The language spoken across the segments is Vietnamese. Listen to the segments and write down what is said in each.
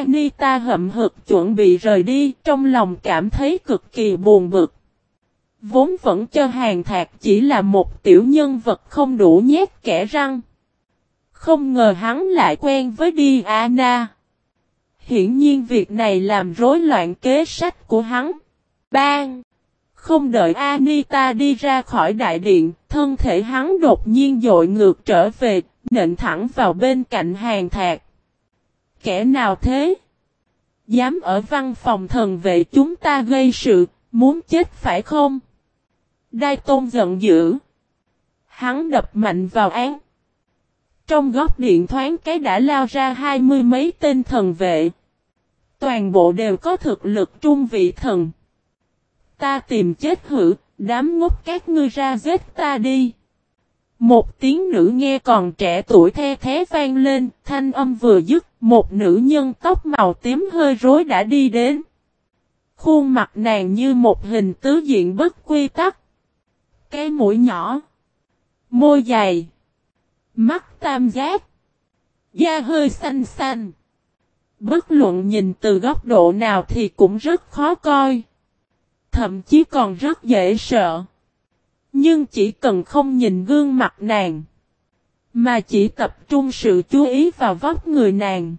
Anita hậm hực chuẩn bị rời đi, trong lòng cảm thấy cực kỳ buồn bực. Vốn vẫn cho Hàn Thạc chỉ là một tiểu nhân vật không đủ nhét kẽ răng. Không ngờ hắn lại quen với Diana. Hiển nhiên việc này làm rối loạn kế sách của hắn. Bang! Không đợi Anita đi ra khỏi đại điện, thân thể hắn đột nhiên dội ngược trở về, nện thẳng vào bên cạnh Hàn Thạc. Kẻ nào thế? Dám ở văn phòng thần vệ chúng ta gây sự, muốn chết phải không? Đai Tôn giận dữ. Hắn đập mạnh vào án. Trong góc điện thoáng cái đã lao ra 20 mấy tên thần vệ. Toàn bộ đều có thực lực trung vị thần. Ta tìm chết hử, đám ngốc các ngươi ra giết ta đi. Một tiếng nữ nghe còn trẻ tuổi the thế vang lên, thanh âm vừa dứt, một nữ nhân tóc màu tím hơi rối đã đi đến. Khuôn mặt nàng như một hình tứ diện bất quy tắc. Cái mũi nhỏ, môi dày, mắt tam giác, da hơi xanh xanh. Bất luận nhìn từ góc độ nào thì cũng rất khó coi. Thậm chí còn rất dễ sợ. Nhưng chỉ cần không nhìn gương mặt nàng, mà chỉ tập trung sự chú ý vào vóc người nàng,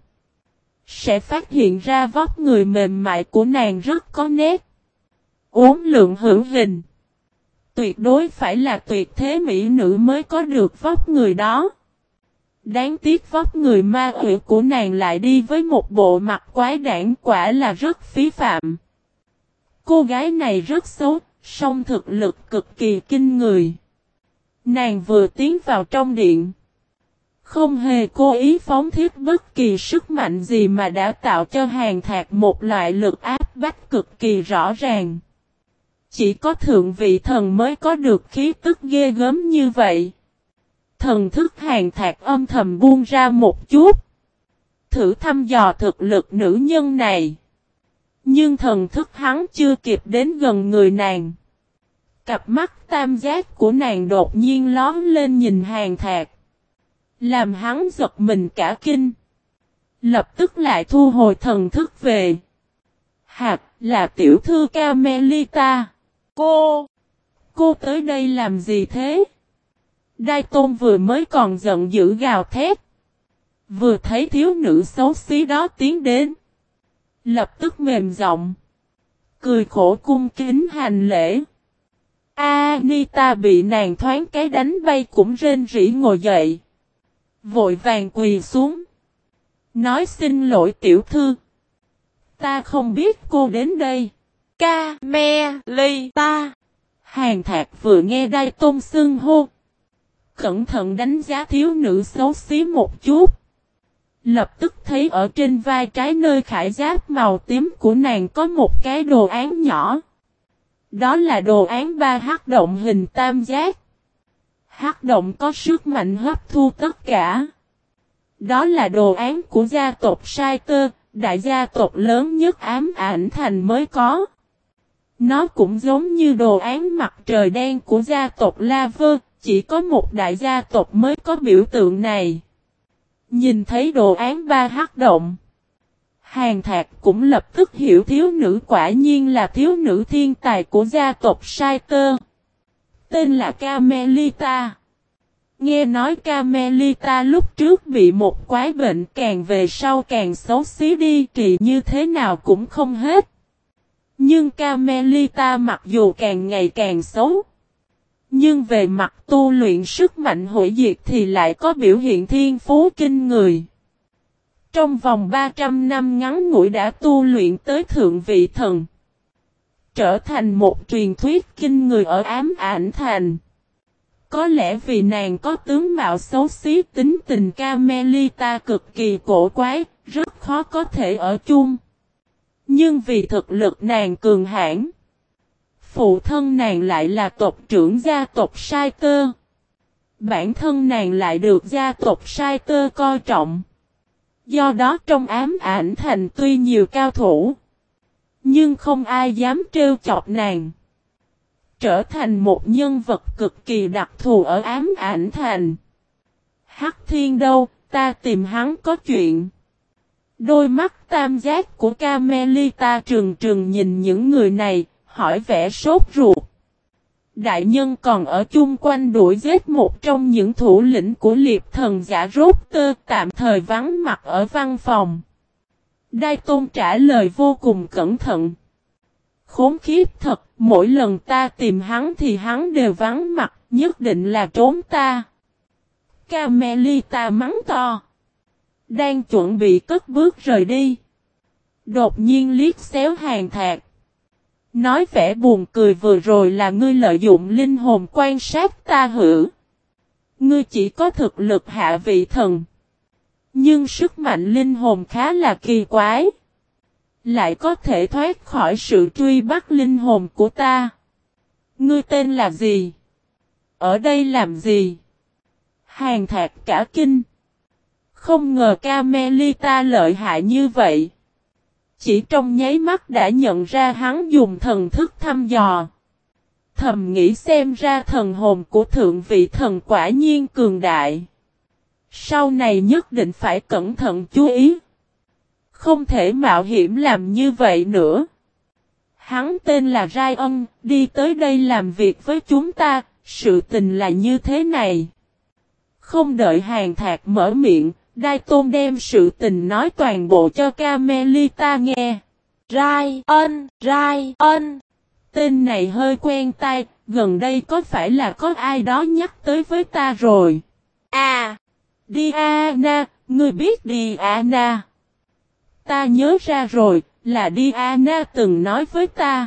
sẽ phát hiện ra vóc người mềm mại của nàng rất có nét. Uốn lượn hữu hình. Tuyệt đối phải là tuyệt thế mỹ nữ mới có được vóc người đó. Đáng tiếc vóc người ma quỷ của nàng lại đi với một bộ mặt quái đản, quả là rất phí phạm. Cô gái này rất xấu, song thực lực cực kỳ kinh người. Nàng vừa tiến vào trong điện, không hề cố ý phóng thiết bất kỳ sức mạnh gì mà đã tạo cho Hàn Thạc một loại lực áp bách cực kỳ rõ ràng. Chỉ có thượng vị thần mới có được khí tức ghê gớm như vậy. Thần thức Hàn Thạc âm thầm buông ra một chút, thử thăm dò thực lực nữ nhân này. Nhưng thần thức hắn chưa kịp đến gần người nàng. Cặp mắt tam giác của nàng đột nhiên lóm lên nhìn Hàn Thạc, làm hắn giật mình cả kinh. Lập tức lại thu hồi thần thức về. Hạt là tiểu thư Carmelita. Cô tới đây làm gì thế? Đai Tôn vừa mới còn giận dữ gào thét. Vừa thấy thiếu nữ xấu xí đó tiến đến, lập tức mềm giọng, cười khổ cung kính hành lễ. Anita bị nàng thoáng cái đánh bay cũng rên rỉ ngồi dậy. Vội vàng quỳ xuống. Nói xin lỗi tiểu thư. Ta không biết cô đến đây. Carmelita. Hàn Thạc vừa nghe Đai Tôn xưng hô, cẩn thận đánh giá thiếu nữ xấu xí một chút. Lập tức thấy ở trên vai trái nơi khải giáp màu tím của nàng có một cái đồ án nhỏ. Đó là đồ án 3 hắc động hình tam giác. Hắc động có sức mạnh hấp thu tất cả. Đó là đồ án của gia tộc Saiter, đại gia tộc lớn nhất ám ảnh thành mới có. Nó cũng giống như đồ án mặt trời đen của gia tộc Laver, chỉ có một đại gia tộc mới có biểu tượng này. Nhìn thấy đồ án 3 hắc động, Hàn Thạc cũng lập tức hiểu thiếu nữ quả nhiên là thiếu nữ thiên tài của gia tộc Saiter. Tên là Carmelita. Nghe nói Carmelita lúc trước bị một quái bệnh, càng về sau càng xấu xí đi, trị như thế nào cũng không hết. Nhưng Carmelita mặc dù càng ngày càng xấu, nhưng về mặt tu luyện sức mạnh hủy diệt thì lại có biểu hiện thiên phú kinh người. Trong vòng 300 năm ngắn ngủi đã tu luyện tới thượng vị thần, trở thành một truyền thuyết kinh người ở ám ảnh thành. Có lẽ vì nàng có tướng mạo xấu xí, tính tình Carmelita cực kỳ cổ quái, rất khó có thể ở chung. Nhưng vì thực lực nàng cường hãn, phụ thân nàng lại là tộc trưởng gia tộc Saiter. Bản thân nàng lại được gia tộc Saiter coi trọng. Do đó trong ám ảnh thành tuy nhiều cao thủ, nhưng không ai dám trêu chọc nàng. Trở thành một nhân vật cực kỳ đặc thù ở ám ảnh thành. Hắc Thiên đâu, ta tìm hắn có chuyện. Đôi mắt tam giác của Carmelita trừng trừng nhìn những người này, hỏi vẻ sốt ruột. Đại nhân còn ở chung quanh đuổi giết một trong những thủ lĩnh của liệp thần giả rốt tơ tạm thời vắng mặt ở văn phòng. Đai Tôn trả lời vô cùng cẩn thận. Khốn khiếp thật, mỗi lần ta tìm hắn thì hắn đều vắng mặt, nhất định là trốn ta. Carmelita mắng to. Đang chuẩn bị cất bước rời đi. Đột nhiên liếc xéo Hàn Thạc. Nói vẻ buồn cười vừa rồi là ngươi lợi dụng linh hồn quan sát ta hử. Ngươi chỉ có thực lực hạ vị thần. Nhưng sức mạnh linh hồn khá là kỳ quái. Lại có thể thoát khỏi sự truy bắt linh hồn của ta. Ngươi tên là gì? Ở đây làm gì? Hàn Thạc cả kinh. Không ngờ Carmelita lợi hại như vậy. Chỉ trong nháy mắt đã nhận ra hắn dùng thần thức thăm dò. Thầm nghĩ xem ra thần hồn của thượng vị thần quả nhiên cường đại. Sau này nhất định phải cẩn thận chú ý. Không thể mạo hiểm làm như vậy nữa. Hắn tên là Ryan, đi tới đây làm việc với chúng ta, sự tình là như thế này. Không đợi Hàn Thạc mở miệng, Đai Tôn đem sự tình nói toàn bộ cho Carmelita nghe. Ryan. Tên này hơi quen tai, gần đây có phải là có ai đó nhắc tới với ta rồi? À, Diana, ngươi biết Diana. Ta nhớ ra rồi, là Diana từng nói với ta.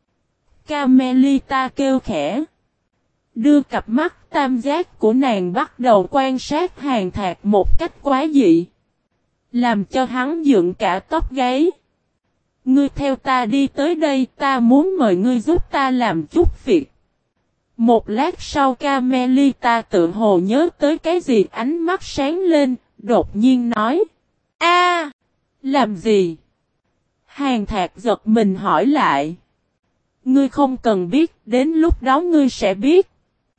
Carmelita kêu khẽ. Đưa cặp mắt tam giác của nàng bắt đầu quan sát Hàn Thạc một cách quá dị. Làm cho hắn dựng cả tóc gáy. Ngươi theo ta đi tới đây, ta muốn mời ngươi giúp ta làm chút việc. Một lát sau Carmelita tự hồ nhớ tới cái gì, ánh mắt sáng lên, đột nhiên nói. Làm gì? Hàn Thạc giật mình hỏi lại. Ngươi không cần biết, đến lúc đó ngươi sẽ biết.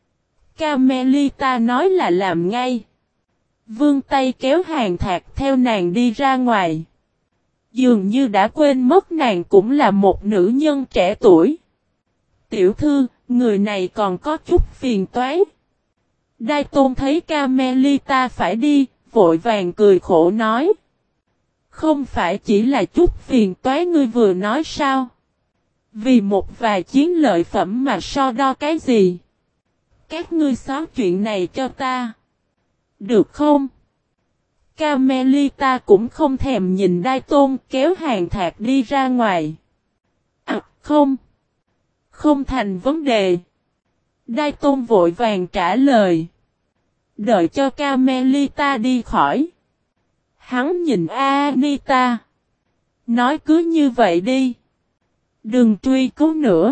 Carmelita nói là làm ngay. Vươn tay kéo Hàn Thạc theo nàng đi ra ngoài. Dường như đã quên mất nàng cũng là một nữ nhân trẻ tuổi. Tiểu thư, người này còn có chút phiền toái. Đai Tôn thấy Carmelita phải đi, vội vàng cười khổ nói. Không phải chỉ là chút phiền toái ngươi vừa nói sao? Vì một vài chiến lợi phẩm mà so đo cái gì? Các ngươi xóa chuyện này cho ta. Được không? Carmelita cũng không thèm nhìn Đai Tôn kéo Hàn Thạc đi ra ngoài. Không. Không thành vấn đề. Đai Tôn vội vàng trả lời. Đợi cho Carmelita đi khỏi. Hắn nhìn Anita. Nói cứ như vậy đi. Đừng truy cứu nữa.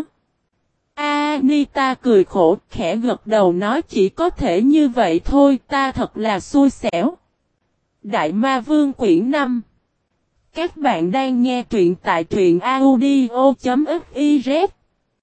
Anita cười khổ khẽ gật đầu nói chỉ có thể như vậy thôi, ta thật là xui xẻo. Đại Ma Vương quyển 5. Các bạn đang nghe truyện tại truyện audio.fiz.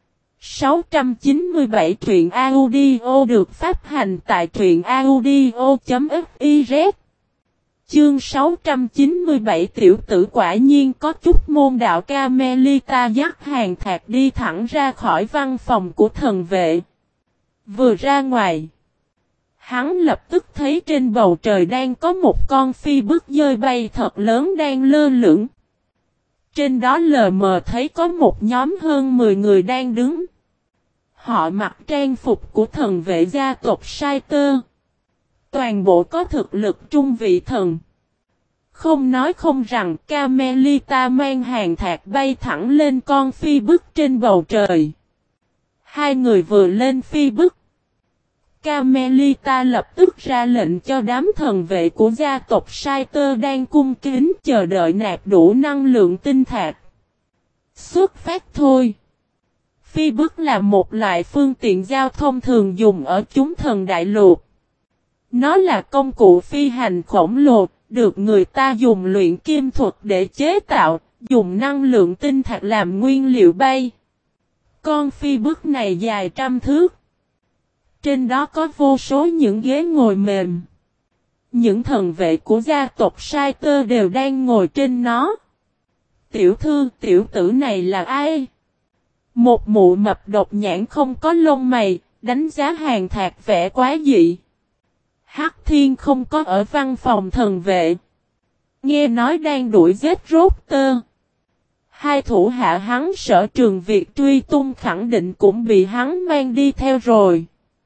697 truyện audio được phát hành tại truyện audio.fiz. Chương 697 tiểu tử quả nhiên có chút môn đạo. Carmelita dắt Hàn Thạc đi thẳng ra khỏi văn phòng của thần vệ. Vừa ra ngoài, hắn lập tức thấy trên bầu trời đang có một con phi bức dơi bay thật lớn đang lơ lửng. Trên đó lờ mờ thấy có một nhóm hơn 10 người đang đứng. Họ mặc trang phục của thần vệ gia tộc Saiter. Toàn bộ có thực lực trung vị thần. Không nói không rằng Carmelita mang Hàn Thạc bay thẳng lên con phi bức trên bầu trời. Hai người vừa lên phi bức. Carmelita lập tức ra lệnh cho đám thần vệ của gia tộc Saiter đang cung kính chờ đợi nạp đủ năng lượng tinh thạch. Xuất phát thôi. Phi bức là một loại phương tiện giao thông thường dùng ở chúng thần đại lục. Nó là công cụ phi hành khổng lồ, được người ta dùng luyện kim thuật để chế tạo, dùng năng lượng tinh thạch làm nguyên liệu bay. Con phi bức này dài trăm thước. Trên đó có vô số những ghế ngồi mềm. Những thần vệ của gia tộc Sai Tơ đều đang ngồi trên nó. Tiểu thư, tiểu tử này là ai? Một mụ mập độc nhãn không có lông mày, đánh giá Hàn Thạc vẻ quá dị. Hắc Thiên không có ở văn phòng thần vệ. Nghe nói đang đuổi giết rốt tơ. Hai thủ hạ hắn Sở Trường Việt truy tung khẳng định cũng bị hắn mang đi theo rồi.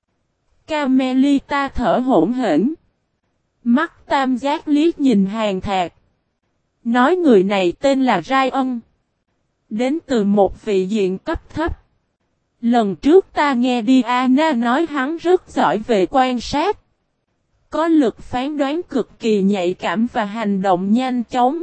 Carmelita thở hổn hển. Mắt tam giác liếc nhìn Hàn Thạc. Nói người này tên là Ryan. Đến từ một vị diện cấp thấp. Lần trước ta nghe Diana nói hắn rất giỏi về quan sát. Có lực phán đoán cực kỳ nhạy cảm và hành động nhanh chóng.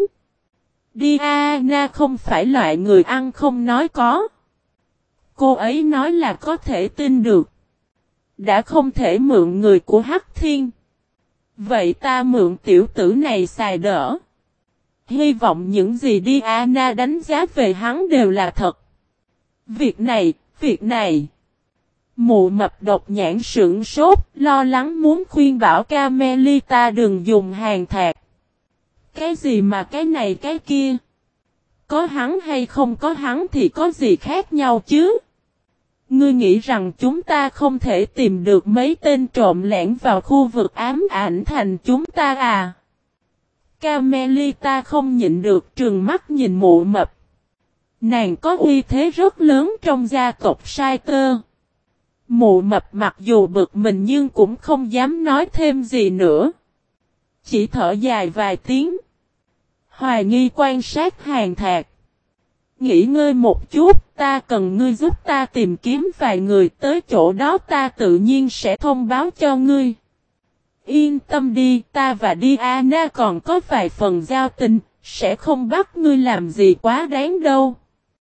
Diana không phải loại người ăn không nói có. Cô ấy nói là có thể tin được. Đã không thể mượn người của Hắc Thiên. Vậy ta mượn tiểu tử này xài đỡ. Hy vọng những gì Diana đánh giá về hắn đều là thật. Việc này. Mụ mập độc nhãn sững sốt, lo lắng muốn khuyên bảo Carmelita đừng dùng Hàn Thạc. Cái gì mà cái này cái kia? Có hắn hay không có hắn thì có gì khác nhau chứ? Ngươi nghĩ rằng chúng ta không thể tìm được mấy tên trộm lẻn vào khu vực ám ảnh thành chúng ta à? Carmelita không nhịn được trừng mắt nhìn mụ mập. Nàng có uy thế rất lớn trong gia tộc Sai Tơ. Mụ mập mặc dù bực mình nhưng cũng không dám nói thêm gì nữa. Chỉ thở dài vài tiếng. Hoài nghi quan sát Hàn Thạc. Nghỉ ngơi một chút, ta cần ngươi giúp ta tìm kiếm vài người tới chỗ đó ta tự nhiên sẽ thông báo cho ngươi. Yên tâm đi, ta và Diana còn có vài phần giao tình, sẽ không bắt ngươi làm gì quá đáng đâu.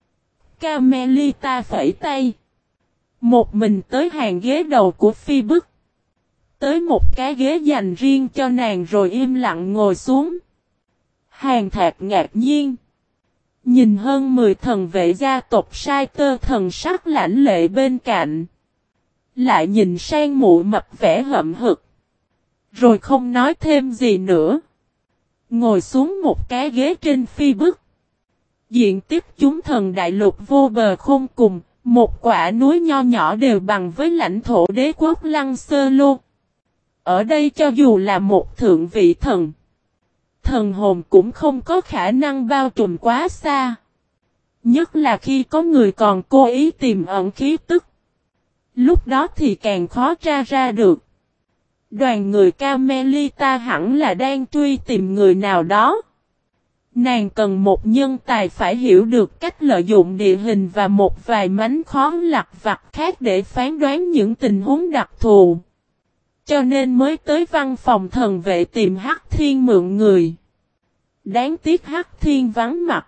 Carmelita phẩy tay. Một mình tới hàng ghế đầu của phi bức. Tới một cái ghế dành riêng cho nàng rồi im lặng ngồi xuống. Hàn Thạc ngạc nhiên. Nhìn hơn 10 thần vệ gia tộc Sai Tơ thần sắc lãnh lệ bên cạnh. Lại nhìn sang mụ mập vẻ hậm hực. Rồi không nói thêm gì nữa. Ngồi xuống một cái ghế trên phi bức. Diện tích chúng thần đại lục vô bờ không cùng. Một quả núi nho nhỏ đều bằng với lãnh thổ đế quốc Lăng Sơ Lô. Ở đây cho dù là một thượng vị thần. Thần hồn cũng không có khả năng bao trùm quá xa. Nhất là khi có người còn cố ý tìm ẩn khí tức. Lúc đó thì càng khó tra ra được. Đoàn người Carmelita hẳn là đang truy tìm người nào đó. Nàng cần một nhân tài phải hiểu được cách lợi dụng địa hình và một vài mánh khó lặt vặt khác để phán đoán những tình huống đặc thù. Cho nên mới tới văn phòng thần vệ tìm Hắc Thiên mượn người. Đáng tiếc Hắc Thiên vắng mặt.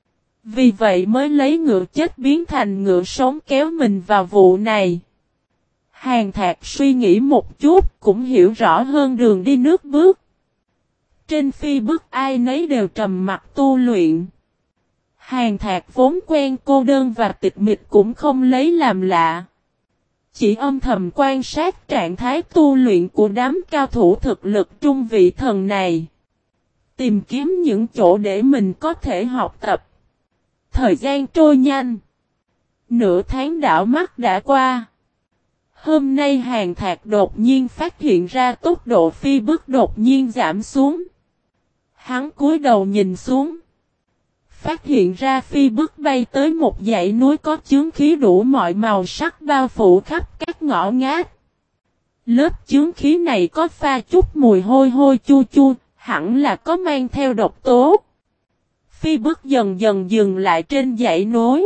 Vì vậy mới lấy ngựa chết biến thành ngựa sống kéo mình vào vụ này. Hàn Thạc suy nghĩ một chút cũng hiểu rõ hơn đường đi nước bước. Trên phi bức ai nấy đều trầm mặc tu luyện. Hàn Thạc vốn quen cô đơn và tịch mịch cũng không lấy làm lạ. Chỉ âm thầm quan sát trạng thái tu luyện của đám cao thủ thực lực trung vị thần này. Tìm kiếm những chỗ để mình có thể học tập. Thời gian trôi nhanh. Nửa tháng đảo mắt đã qua. Hôm nay Hàn Thạc đột nhiên phát hiện ra tốc độ phi bức đột nhiên giảm xuống. Hắn cúi đầu nhìn xuống. Phát hiện ra phi bức bay tới một dãy núi có chướng khí đủ mọi màu sắc bao phủ khắp các ngõ ngách. Lớp chướng khí này có pha chút mùi hôi hôi chua chua, hẳn là có mang theo độc tố. Phi bức dần dần dừng lại trên dãy núi.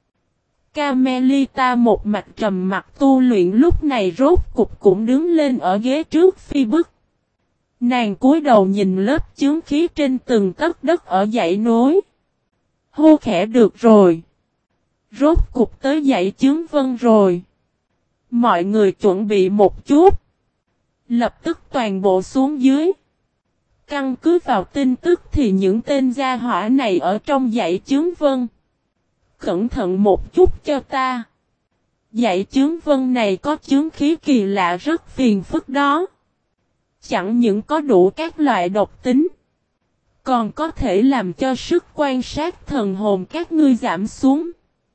Carmelita một mặt trầm mặt tu luyện lúc này rốt cục cũng đứng lên ở ghế trước phi bức. Nàng cúi đầu nhìn lớp chướng khí trên từng tấc đất ở dãy núi. Hô khẽ được rồi. Rốt cục tới dãy chướng vân rồi. Mọi người chuẩn bị một chút. Lập tức toàn bộ xuống dưới. Căn cứ vào tin tức thì những tên gia hỏa này ở trong dãy chướng vân. Cẩn thận một chút cho ta. Dãy chướng vân này có chướng khí kỳ lạ rất phiền phức đó. Chẳng những có đủ các loại độc tính, còn có thể làm cho sức quan sát thần hồn các ngươi giảm xuống.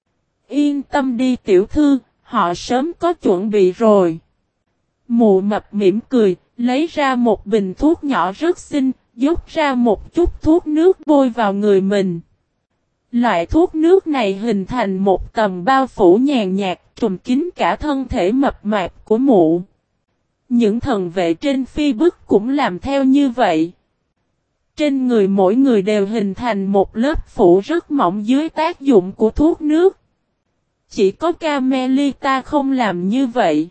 Yên tâm đi tiểu thư, họ sớm có chuẩn bị rồi. Mụ mập mỉm cười, lấy ra một bình thuốc nhỏ rất xinh, dốc ra một chút thuốc nước bôi vào người mình. Loại thuốc nước này hình thành một tầng bao phủ nhàn nhạt trùm kín cả thân thể mập mạp của mụ. Những thần vệ trên phi bức cũng làm theo như vậy. Trên người mỗi người đều hình thành một lớp phủ rất mỏng dưới tác dụng của thuốc nước. Chỉ có Carmelita không làm như vậy.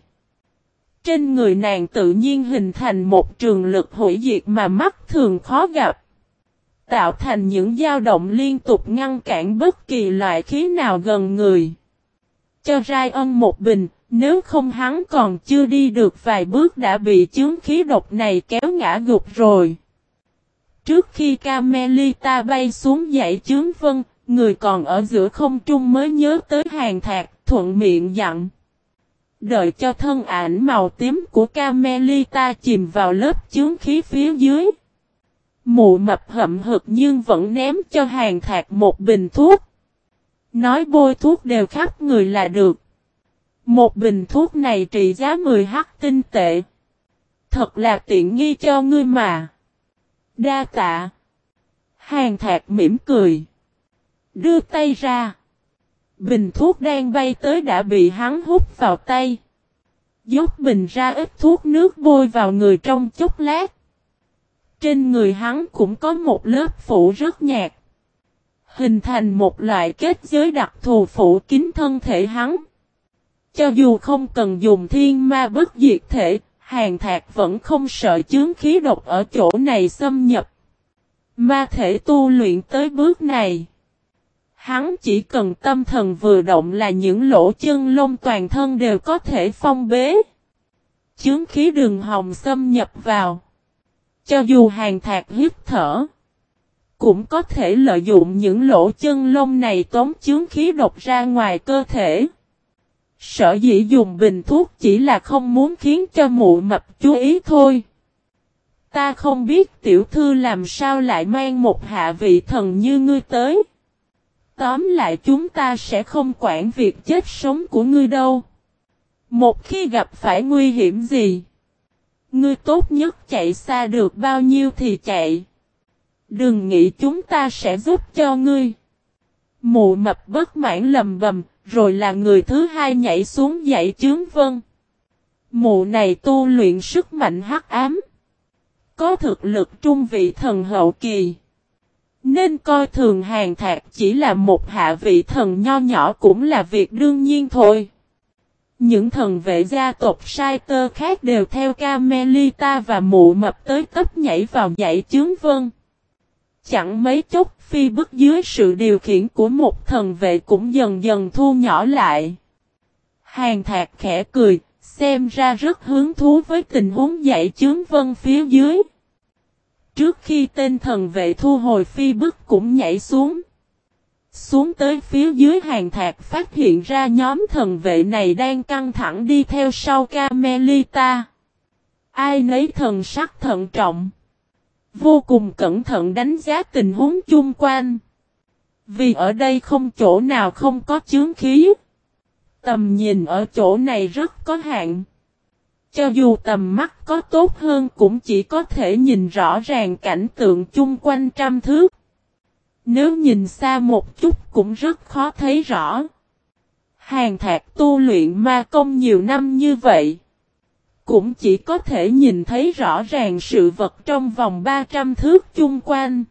Trên người nàng tự nhiên hình thành một trường lực hủy diệt mà mắt thường khó gặp. Tạo thành những dao động liên tục ngăn cản bất kỳ loại khí nào gần người. Cho Ryan một bình, nếu không hắn còn chưa đi được vài bước đã bị chướng khí độc này kéo ngã gục rồi. Trước khi Carmelita bay xuống dãy chướng vân, người còn ở giữa không trung mới nhớ tới Hàn Thạc, thuận miệng dặn. Đợi cho thân ảnh màu tím của Carmelita chìm vào lớp chướng khí phía dưới. Mụ mập hậm hực nhưng vẫn ném cho Hàn Thạc một bình thuốc. Nói bôi thuốc đều khắp người là được. Một bình thuốc này trị giá 10 hắc tinh tệ. Thật là tiện nghi cho ngươi mà. Đa tạ. Hàn Thạc mỉm cười. Đưa tay ra. Bình thuốc đang bay tới đã bị hắn hút vào tay. Dốc bình ra ít thuốc nước bôi vào người trong chốc lát. Trên người hắn cũng có một lớp phủ rất nhạt. Hình thành một loại kết giới đặc thù phủ kín thân thể hắn. Cho dù không cần dùng thiên ma bất diệt thể, Hàn Thạc vẫn không sợ chướng khí độc ở chỗ này xâm nhập. Ma thể tu luyện tới bước này. Hắn chỉ cần tâm thần vừa động là những lỗ chân lông toàn thân đều có thể phong bế. Chướng khí đường hồng xâm nhập vào. Cho dù Hàn Thạc hít thở, cũng có thể lợi dụng những lỗ chân lông này tống chướng khí độc ra ngoài cơ thể. Sở dĩ dùng bình thuốc chỉ là không muốn khiến cho mụ mập chú ý thôi. Ta không biết tiểu thư làm sao lại mang một hạ vị thần như ngươi tới. Tóm lại chúng ta sẽ không quản việc chết sống của ngươi đâu. Một khi gặp phải nguy hiểm gì, ngươi tốt nhất chạy xa được bao nhiêu thì chạy. Đừng nghĩ chúng ta sẽ giúp cho ngươi. Mụ mập bất mãn lầm bầm, rồi là người thứ hai nhảy xuống dãy chướng vân. Mụ này tu luyện sức mạnh hắc ám. Có thực lực trung vị thần hậu kỳ. Nên coi thường Hàn Thạc chỉ là một hạ vị thần nho nhỏ cũng là việc đương nhiên thôi. Những thần vệ gia tộc Sai Tơ khác đều theo Carmelita và mụ mập tới tấp nhảy vào dãy chướng vân. Chẳng mấy chốc phi bức dưới sự điều khiển của một thần vệ cũng dần dần thu nhỏ lại. Hàn Thạc khẽ cười, xem ra rất hứng thú với tình huống dãy chướng vân phía dưới. Trước khi tên thần vệ thu hồi phi bức cũng nhảy xuống. Xuống tới phía dưới Hàn Thạc phát hiện ra nhóm thần vệ này đang căng thẳng đi theo sau Carmelita. Ai nấy thần sắc thận trọng. Vô cùng cẩn thận đánh giá tình huống chung quanh. Vì ở đây không chỗ nào không có chướng khí. Tầm nhìn ở chỗ này rất có hạn. Cho dù tầm mắt có tốt hơn cũng chỉ có thể nhìn rõ ràng cảnh tượng chung quanh trăm thước. Nếu nhìn xa một chút cũng rất khó thấy rõ. Hàn Thạc tu luyện ma công nhiều năm như vậy. Cũng chỉ có thể nhìn thấy rõ ràng sự vật trong vòng 300 thước chung quanh.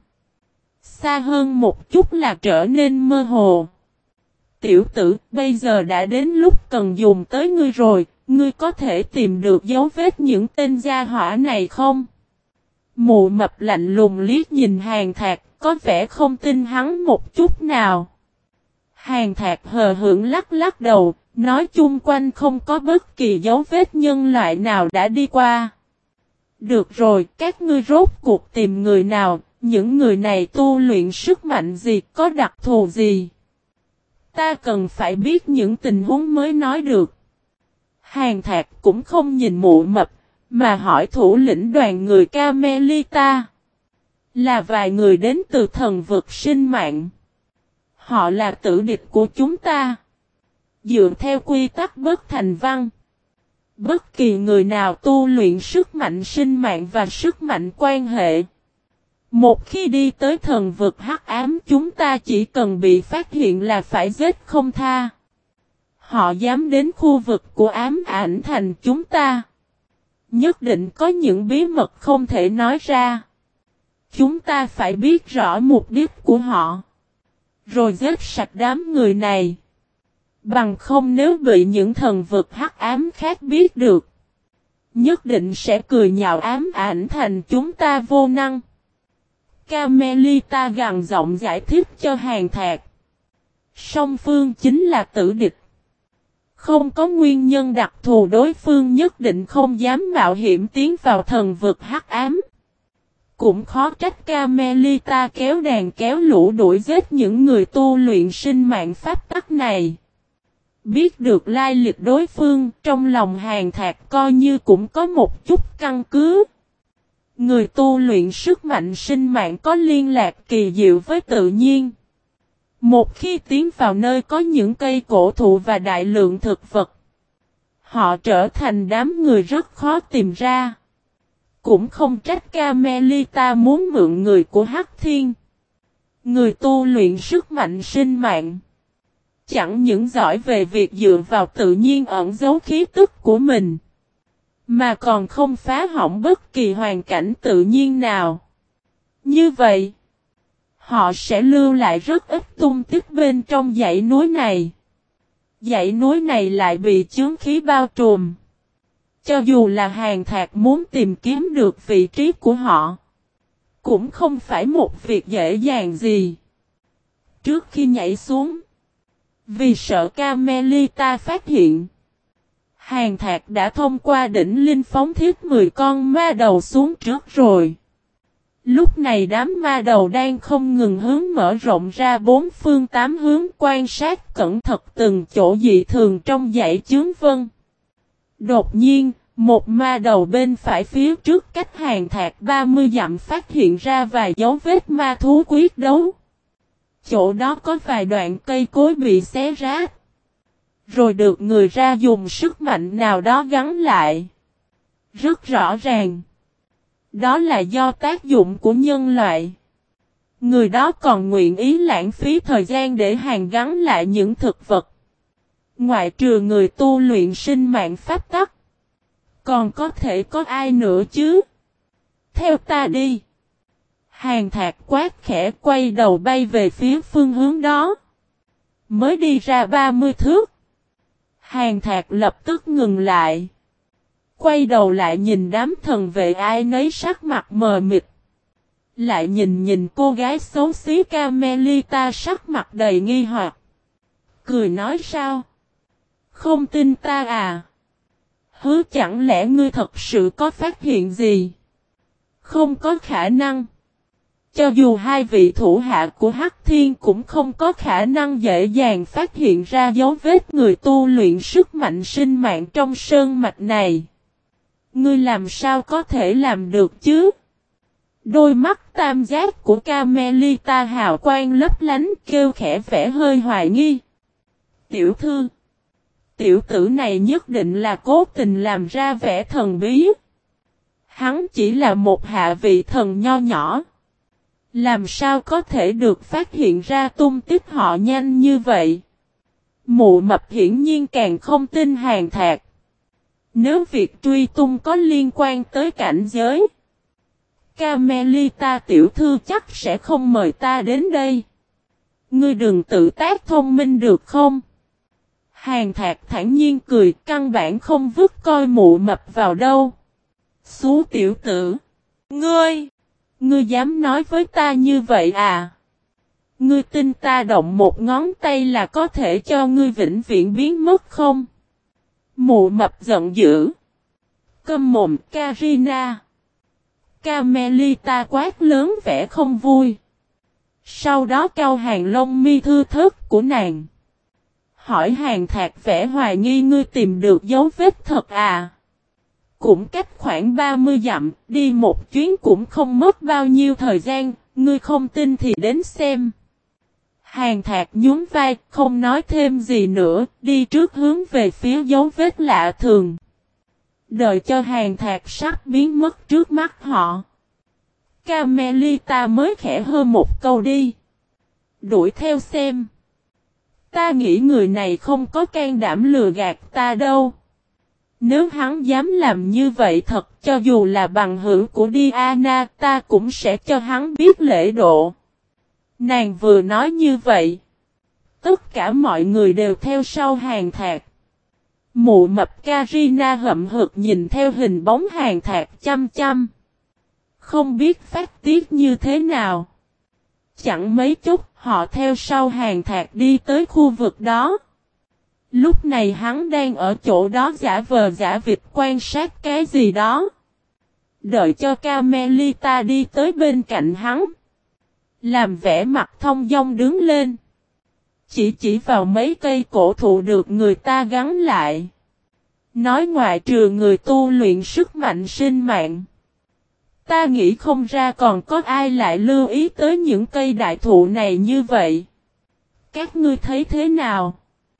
Xa hơn một chút là trở nên mơ hồ. Tiểu tử, bây giờ đã đến lúc cần dùng tới ngươi rồi, ngươi có thể tìm được dấu vết những tên gia hỏa này không? Mụ mập lạnh lùng liếc nhìn Hàn Thạc, có vẻ không tin hắn một chút nào. Hàn Thạc hờ hững lắc lắc đầu, nói chung quanh không có bất kỳ dấu vết nhân loại nào đã đi qua. Được rồi, các ngươi rốt cuộc tìm người nào, những người này tu luyện sức mạnh gì, có đặc thù gì? Ta cần phải biết những tình huống mới nói được. Hàn Thạc cũng không nhìn mụ mập, Mà hỏi thủ lĩnh đoàn người Carmelita. Là vài người đến từ thần vực sinh mạng. Họ là tử địch của chúng ta. Dựa theo quy tắc bất thành văn. Bất kỳ người nào tu luyện sức mạnh sinh mạng và sức mạnh quan hệ. Một khi đi tới thần vực hắc ám chúng ta chỉ cần bị phát hiện là phải giết không tha. Họ dám đến khu vực của ám ảnh thành chúng ta. Nhất định có những bí mật không thể nói ra. Chúng ta phải biết rõ mục đích của họ. Rồi giết sạch đám người này. Bằng không nếu bị những thần vực hắc ám khác biết được. Nhất định sẽ cười nhạo ám ảnh thành chúng ta vô năng. Carmelita gằn giọng giải thích cho Hàn Thạc. Song phương chính là tử địch. Không có nguyên nhân đặc thù đối phương nhất định không dám mạo hiểm tiến vào thần vực hắc ám. Cũng khó trách Carmelita kéo đàn kéo lũ đuổi giết những người tu luyện sinh mạng pháp tắc này. Biết được lai lịch đối phương, trong lòng Hàn Thạc coi như cũng có một chút căn cứ. Người tu luyện sức mạnh sinh mạng có liên lạc kỳ diệu với tự nhiên. Một khi tiến vào nơi có những cây cổ thụ và đại lượng thực vật, họ trở thành đám người rất khó tìm ra. Cũng không trách Carmelita muốn mượn người của Hắc Thiên. Người tu luyện sức mạnh sinh mạng. Chẳng những giỏi về việc dựa vào tự nhiên ẩn giấu khí tức của mình. Mà còn không phá hỏng bất kỳ hoàn cảnh tự nhiên nào. Như vậy, họ sẽ lưu lại rất ít tung tích bên trong dãy núi này. Dãy núi này lại bị chướng khí bao trùm. Cho dù là Hàn Thạc muốn tìm kiếm được vị trí của họ, cũng không phải một việc dễ dàng gì. Trước khi nhảy xuống, vì sợ Carmelita phát hiện, Hàn Thạc đã thông qua đỉnh linh phóng thiết 10 con ma đầu xuống trước rồi. Lúc này đám ma đầu đang không ngừng hướng mở rộng ra bốn phương tám hướng quan sát cẩn thận từng chỗ dị thường trong dãy chướng vân. Đột nhiên, một ma đầu bên phải phía trước cách Hàn Thạc 30 dặm phát hiện ra vài dấu vết ma thú quyết đấu. Chỗ đó có vài đoạn cây cối bị xé rách. Rồi được người ra dùng sức mạnh nào đó gắn lại. Rất rõ ràng. Đó là do tác dụng của nhân loại. Người đó còn nguyện ý lãng phí thời gian để hàn gắn lại những thực vật. Ngoại trừ người tu luyện sinh mạng pháp tắc. Còn có thể có ai nữa chứ? Theo ta đi. Hàn Thạc quát khẽ quay đầu bay về phía phương hướng đó. Mới đi ra 30 thước. Hàn Thạc lập tức ngừng lại. Quay đầu lại nhìn đám thần vệ ai nấy sắc mặt mờ mịt. Lại nhìn cô gái xấu xí Carmelita sắc mặt đầy nghi hoặc. Cười nói sao? Không tin ta à? Hứ chẳng lẽ ngươi thật sự có phát hiện gì? Không có khả năng. Cho dù hai vị thủ hạ của Hắc Thiên cũng không có khả năng dễ dàng phát hiện ra dấu vết người tu luyện sức mạnh sinh mạng trong sơn mạch này. Ngươi làm sao có thể làm được chứ? Đôi mắt tam giác của Carmelita hào quang lấp lánh kêu khẽ vẻ hơi hoài nghi. Tiểu thư, tiểu tử này nhất định là cố tình làm ra vẻ thần bí. Hắn chỉ là một hạ vị thần nho nhỏ. Làm sao có thể được phát hiện ra tung tích họ nhanh như vậy? Mụ mập hiển nhiên càng không tin Hàn Thạc. Nếu việc truy tung có liên quan tới cảnh giới, Carmelita tiểu thư chắc sẽ không mời ta đến đây. Ngươi đừng tự tác thông minh được không? Hàn Thạc thản nhiên cười, căn bản không vứt coi mụ mập vào đâu. Xú tiểu tử. Ngươi dám nói với ta như vậy à? Ngươi tin ta động một ngón tay là có thể cho ngươi vĩnh viễn biến mất không? Mụ mập giận dữ. Câm mồm Karina. Carmelita quát lớn vẻ không vui. Sau đó cau hàng lông mi thư thớt của nàng. Hỏi Hàn Thạc vẻ hoài nghi ngươi tìm được dấu vết thật à? Cũng cách khoảng 30 dặm, đi một chuyến cũng không mất bao nhiêu thời gian, ngươi không tin thì đến xem. Hàn Thạc nhún vai, không nói thêm gì nữa, đi trước hướng về phía dấu vết lạ thường. Đợi cho Hàn Thạc sắp biến mất trước mắt họ. Carmelita mới khẽ hơ một câu đi. Đuổi theo xem. Ta nghĩ người này không có can đảm lừa gạt ta đâu. Nếu hắn dám làm như vậy thật, cho dù là bằng hữu của Diana, ta cũng sẽ cho hắn biết lễ độ. Nàng vừa nói như vậy. Tất cả mọi người đều theo sau Hàn Thạc. Mụ mập Karina hậm hực nhìn theo hình bóng Hàn Thạc chăm chăm. Không biết phát tiết như thế nào. Chẳng mấy chút, họ theo sau Hàn Thạc đi tới khu vực đó. Lúc này hắn đang ở chỗ đó giả vờ giả vịt quan sát cái gì đó. Đợi cho Carmelita đi tới bên cạnh hắn. Làm vẻ mặt thông dong đứng lên. Chỉ vào mấy cây cổ thụ được người ta gắn lại. Nói ngoại trừ người tu luyện sức mạnh sinh mạng. Ta nghĩ không ra còn có ai lại lưu ý tới những cây đại thụ này như vậy. Các ngươi thấy thế nào?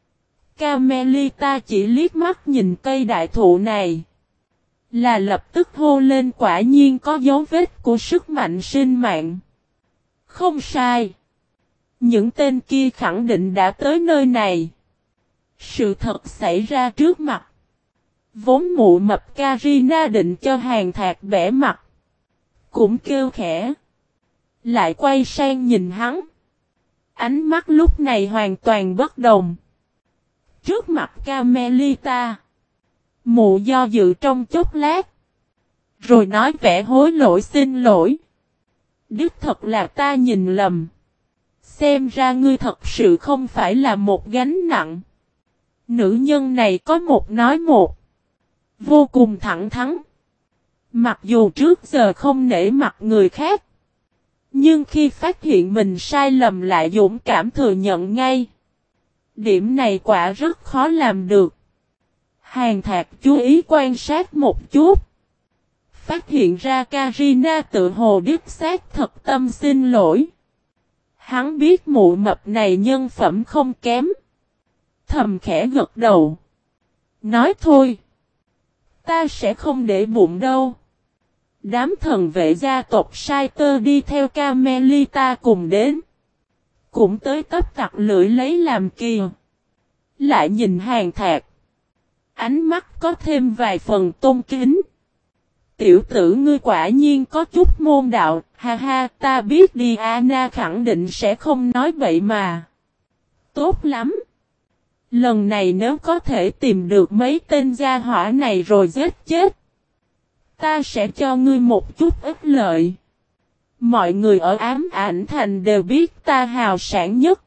Carmelita chỉ liếc mắt nhìn cây đại thụ này. Là lập tức hô lên quả nhiên có dấu vết của sức mạnh sinh mạng. Không sai. Những tên kia khẳng định đã tới nơi này. Sự thật xảy ra trước mặt. Vốn mụ mập Karina định cho Hàn Thạc bẻ mặt. Cũng kêu khẽ. Lại quay sang nhìn hắn. Ánh mắt lúc này hoàn toàn bất đồng. Trước mặt Carmelita. Mụ do dự trong chốc lát. Rồi nói vẻ hối lỗi xin lỗi. Đích thật là ta nhìn lầm. Xem ra ngươi thật sự không phải là một gánh nặng. Nữ nhân này có một nói một. Vô cùng thẳng thắn. Mặc dù trước giờ không nể mặt người khác. Nhưng khi phát hiện mình sai lầm lại dũng cảm thừa nhận ngay. Điểm này quả rất khó làm được. Hàn Thạc chú ý quan sát một chút. Phát hiện ra Karina tự hồ đích xác thật tâm xin lỗi. Hắn biết mụ mập này nhân phẩm không kém. Thầm khẽ gật đầu. Nói thôi. Ta sẽ không để bụng đâu. Đám thần vệ gia tộc Saiter đi theo Carmelita cùng đến. Cũng tới tấp tặc lưỡi lấy làm kỳ. Lại nhìn Hàn Thạc. Ánh mắt có thêm vài phần tôn kính. Tiểu tử ngươi quả nhiên có chút môn đạo, ha ha, ta biết Diana khẳng định sẽ không nói bậy mà. Tốt lắm. Lần này nếu có thể tìm được mấy tên gia hỏa này rồi giết chết. Ta sẽ cho ngươi một chút ích lợi. Mọi người ở Ám Ảnh Thành đều biết ta hào sản nhất.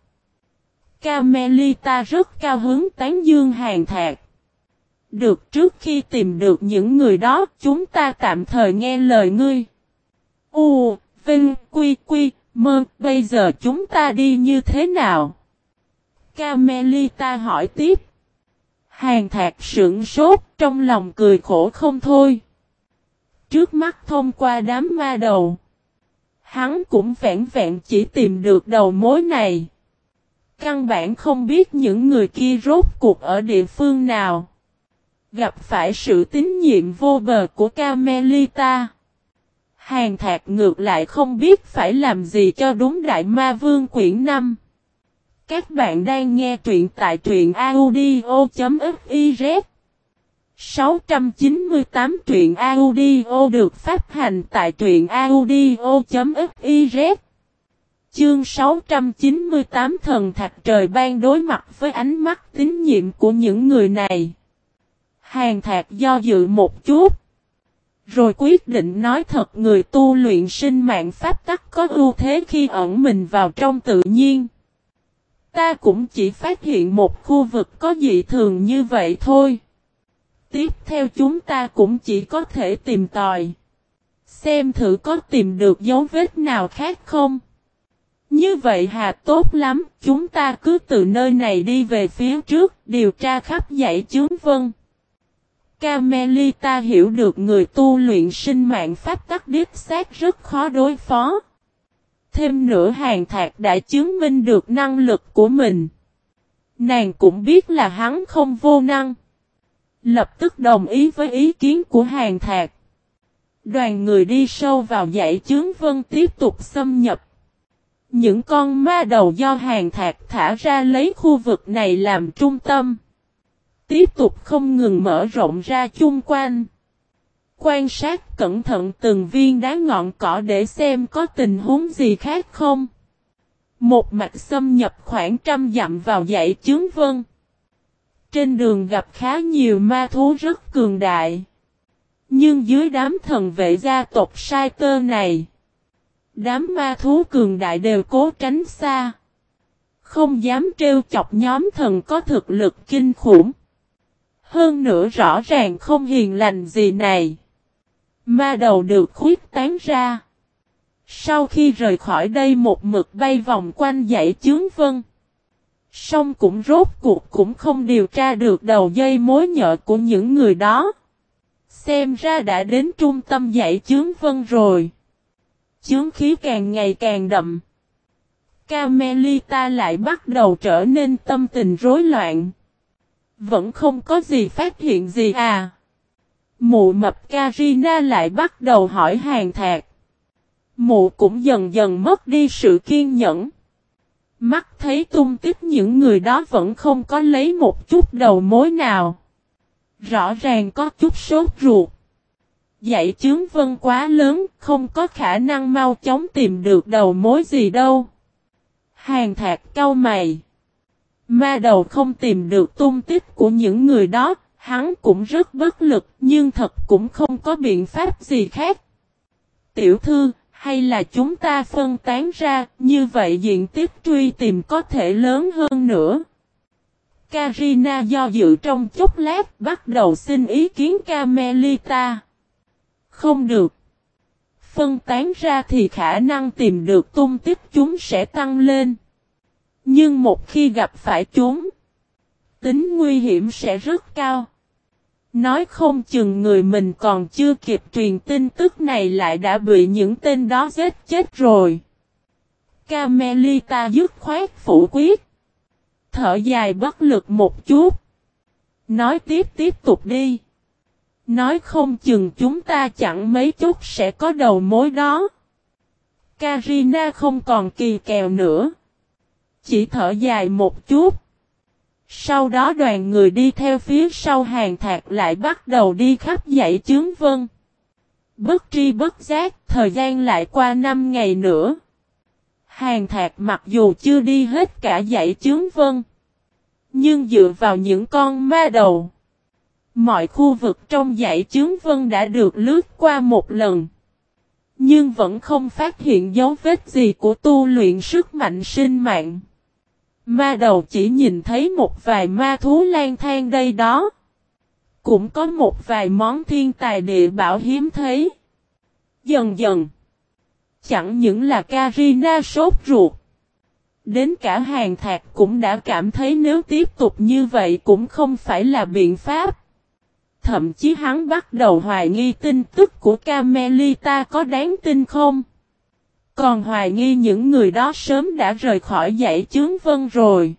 Carmelita rất cao hứng tán dương Hàn Thạc. Được, trước khi tìm được những người đó, chúng ta tạm thời nghe lời ngươi. Vinh, Quy, Mơ, bây giờ chúng ta đi như thế nào? Carmelita hỏi tiếp. Hàn Thạc sững sốt, trong lòng cười khổ không thôi. Trước mắt thông qua đám ma đầu. Hắn cũng vẹn vẹn chỉ tìm được đầu mối này. Căn bản không biết những người kia rốt cuộc ở địa phương nào. Gặp phải sự tín nhiệm vô bờ của Carmelita. Hàn Thạc ngược lại không biết phải làm gì cho đúng Đại Ma Vương quyển 5. Các bạn đang nghe truyện tại truyện audio.fiz 698 truyện audio được phát hành tại truyện audio.fiz. Chương 698 thần thạch trời ban đối mặt với ánh mắt tín nhiệm của những người này. Hàn Thạc do dự một chút. Rồi quyết định nói thật, người tu luyện sinh mạng pháp tắc có ưu thế khi ẩn mình vào trong tự nhiên. Ta cũng chỉ phát hiện một khu vực có dị thường như vậy thôi. Tiếp theo chúng ta cũng chỉ có thể tìm tòi. Xem thử có tìm được dấu vết nào khác không. Như vậy hà tốt lắm, chúng ta cứ từ nơi này đi về phía trước, điều tra khắp dãy chướng vân. Carmelita hiểu được người tu luyện sinh mạng pháp tắc đích xác rất khó đối phó. Thêm nữa Hàn Thạc đã chứng minh được năng lực của mình. Nàng cũng biết là hắn không vô năng. Lập tức đồng ý với ý kiến của Hàn Thạc. Đoàn người đi sâu vào dãy chướng vân tiếp tục xâm nhập. Những con ma đầu do Hàn Thạc thả ra lấy khu vực này làm trung tâm. Tiếp tục không ngừng mở rộng ra chung quanh. Quan sát cẩn thận từng viên đá ngọn cỏ để xem có tình huống gì khác không. Một mạch xâm nhập khoảng 100 dặm vào dãy chướng vân. Trên đường gặp khá nhiều ma thú rất cường đại. Nhưng dưới đám thần vệ gia tộc Sai Tơ này, đám ma thú cường đại đều cố tránh xa. Không dám trêu chọc nhóm thần có thực lực kinh khủng. Hơn nữa rõ ràng không hiền lành gì này. Ma đầu được khuyết tán ra. Sau khi rời khỏi đây một mực bay vòng quanh dãy chướng vân. Song cũng rốt cuộc cũng không điều tra được đầu dây mối nhợ của những người đó. Xem ra đã đến trung tâm dãy chướng vân rồi. Chướng khí càng ngày càng đậm. Carmelita lại bắt đầu trở nên tâm tình rối loạn. Vẫn không có gì phát hiện gì à. Mụ mập Karina lại bắt đầu hỏi Hàn Thạc. Mụ cũng dần dần mất đi sự kiên nhẫn. Mắt thấy tung tích những người đó vẫn không có lấy một chút đầu mối nào. Rõ ràng có chút sốt ruột. Dãy chướng vân quá lớn, không có khả năng mau chóng tìm được đầu mối gì đâu. Hàn Thạc cau mày. Ma đầu không tìm được tung tích của những người đó, hắn cũng rất bất lực, nhưng thật cũng không có biện pháp gì khác. Tiểu thư, hay là chúng ta phân tán ra, như vậy diện tích truy tìm có thể lớn hơn nữa. Karina do dự trong chốc lát, bắt đầu xin ý kiến Carmelita. Không được. Phân tán ra thì khả năng tìm được tung tích chúng sẽ tăng lên. Nhưng một khi gặp phải chúng, tính nguy hiểm sẽ rất cao. Nói không chừng người mình còn chưa kịp truyền tin tức này lại đã bị những tên đó giết chết rồi. Carmelita dứt khoát phủ quyết. Thở dài bất lực một chút. Nói tiếp tục đi. Nói không chừng chúng ta chẳng mấy chút sẽ có đầu mối đó. Karina không còn kỳ kèo nữa. Chỉ thở dài một chút. Sau đó đoàn người đi theo phía sau Hàn Thạc lại bắt đầu đi khắp dãy chướng vân. Bất tri bất giác, thời gian lại qua 5 ngày nữa. Hàn Thạc mặc dù chưa đi hết cả dãy chướng vân, nhưng dựa vào những con ma đầu, mọi khu vực trong dãy chướng vân đã được lướt qua một lần. Nhưng vẫn không phát hiện dấu vết gì của tu luyện sức mạnh sinh mạng. Ma đầu chỉ nhìn thấy một vài ma thú lang thang đây đó. Cũng có một vài món thiên tài địa bảo hiếm thấy. Dần dần, chẳng những là Karina sốt ruột, đến cả Hàn Thạc cũng đã cảm thấy nếu tiếp tục như vậy cũng không phải là biện pháp. Thậm chí hắn bắt đầu hoài nghi tin tức của Carmelita có đáng tin không. Còn hoài nghi những người đó sớm đã rời khỏi dãy chướng vân rồi.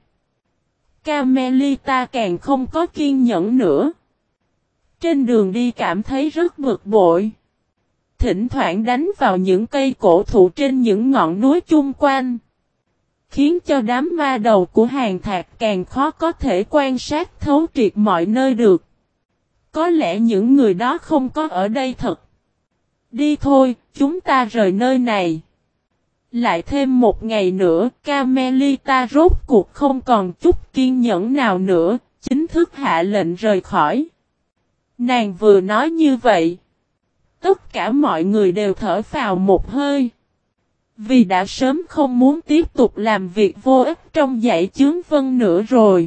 Carmelita càng không có kiên nhẫn nữa. Trên đường đi cảm thấy rất bực bội. Thỉnh thoảng đánh vào những cây cổ thụ trên những ngọn núi chung quanh. Khiến cho đám ma đầu của Hàn Thạc càng khó có thể quan sát thấu triệt mọi nơi được. Có lẽ những người đó không có ở đây thật. Đi thôi, chúng ta rời nơi này. Lại thêm một ngày nữa, Carmelita rốt cuộc không còn chút kiên nhẫn nào nữa, chính thức hạ lệnh rời khỏi. Nàng vừa nói như vậy, tất cả mọi người đều thở phào một hơi. Vì đã sớm không muốn tiếp tục làm việc vô ích trong dãy chướng vân nữa rồi.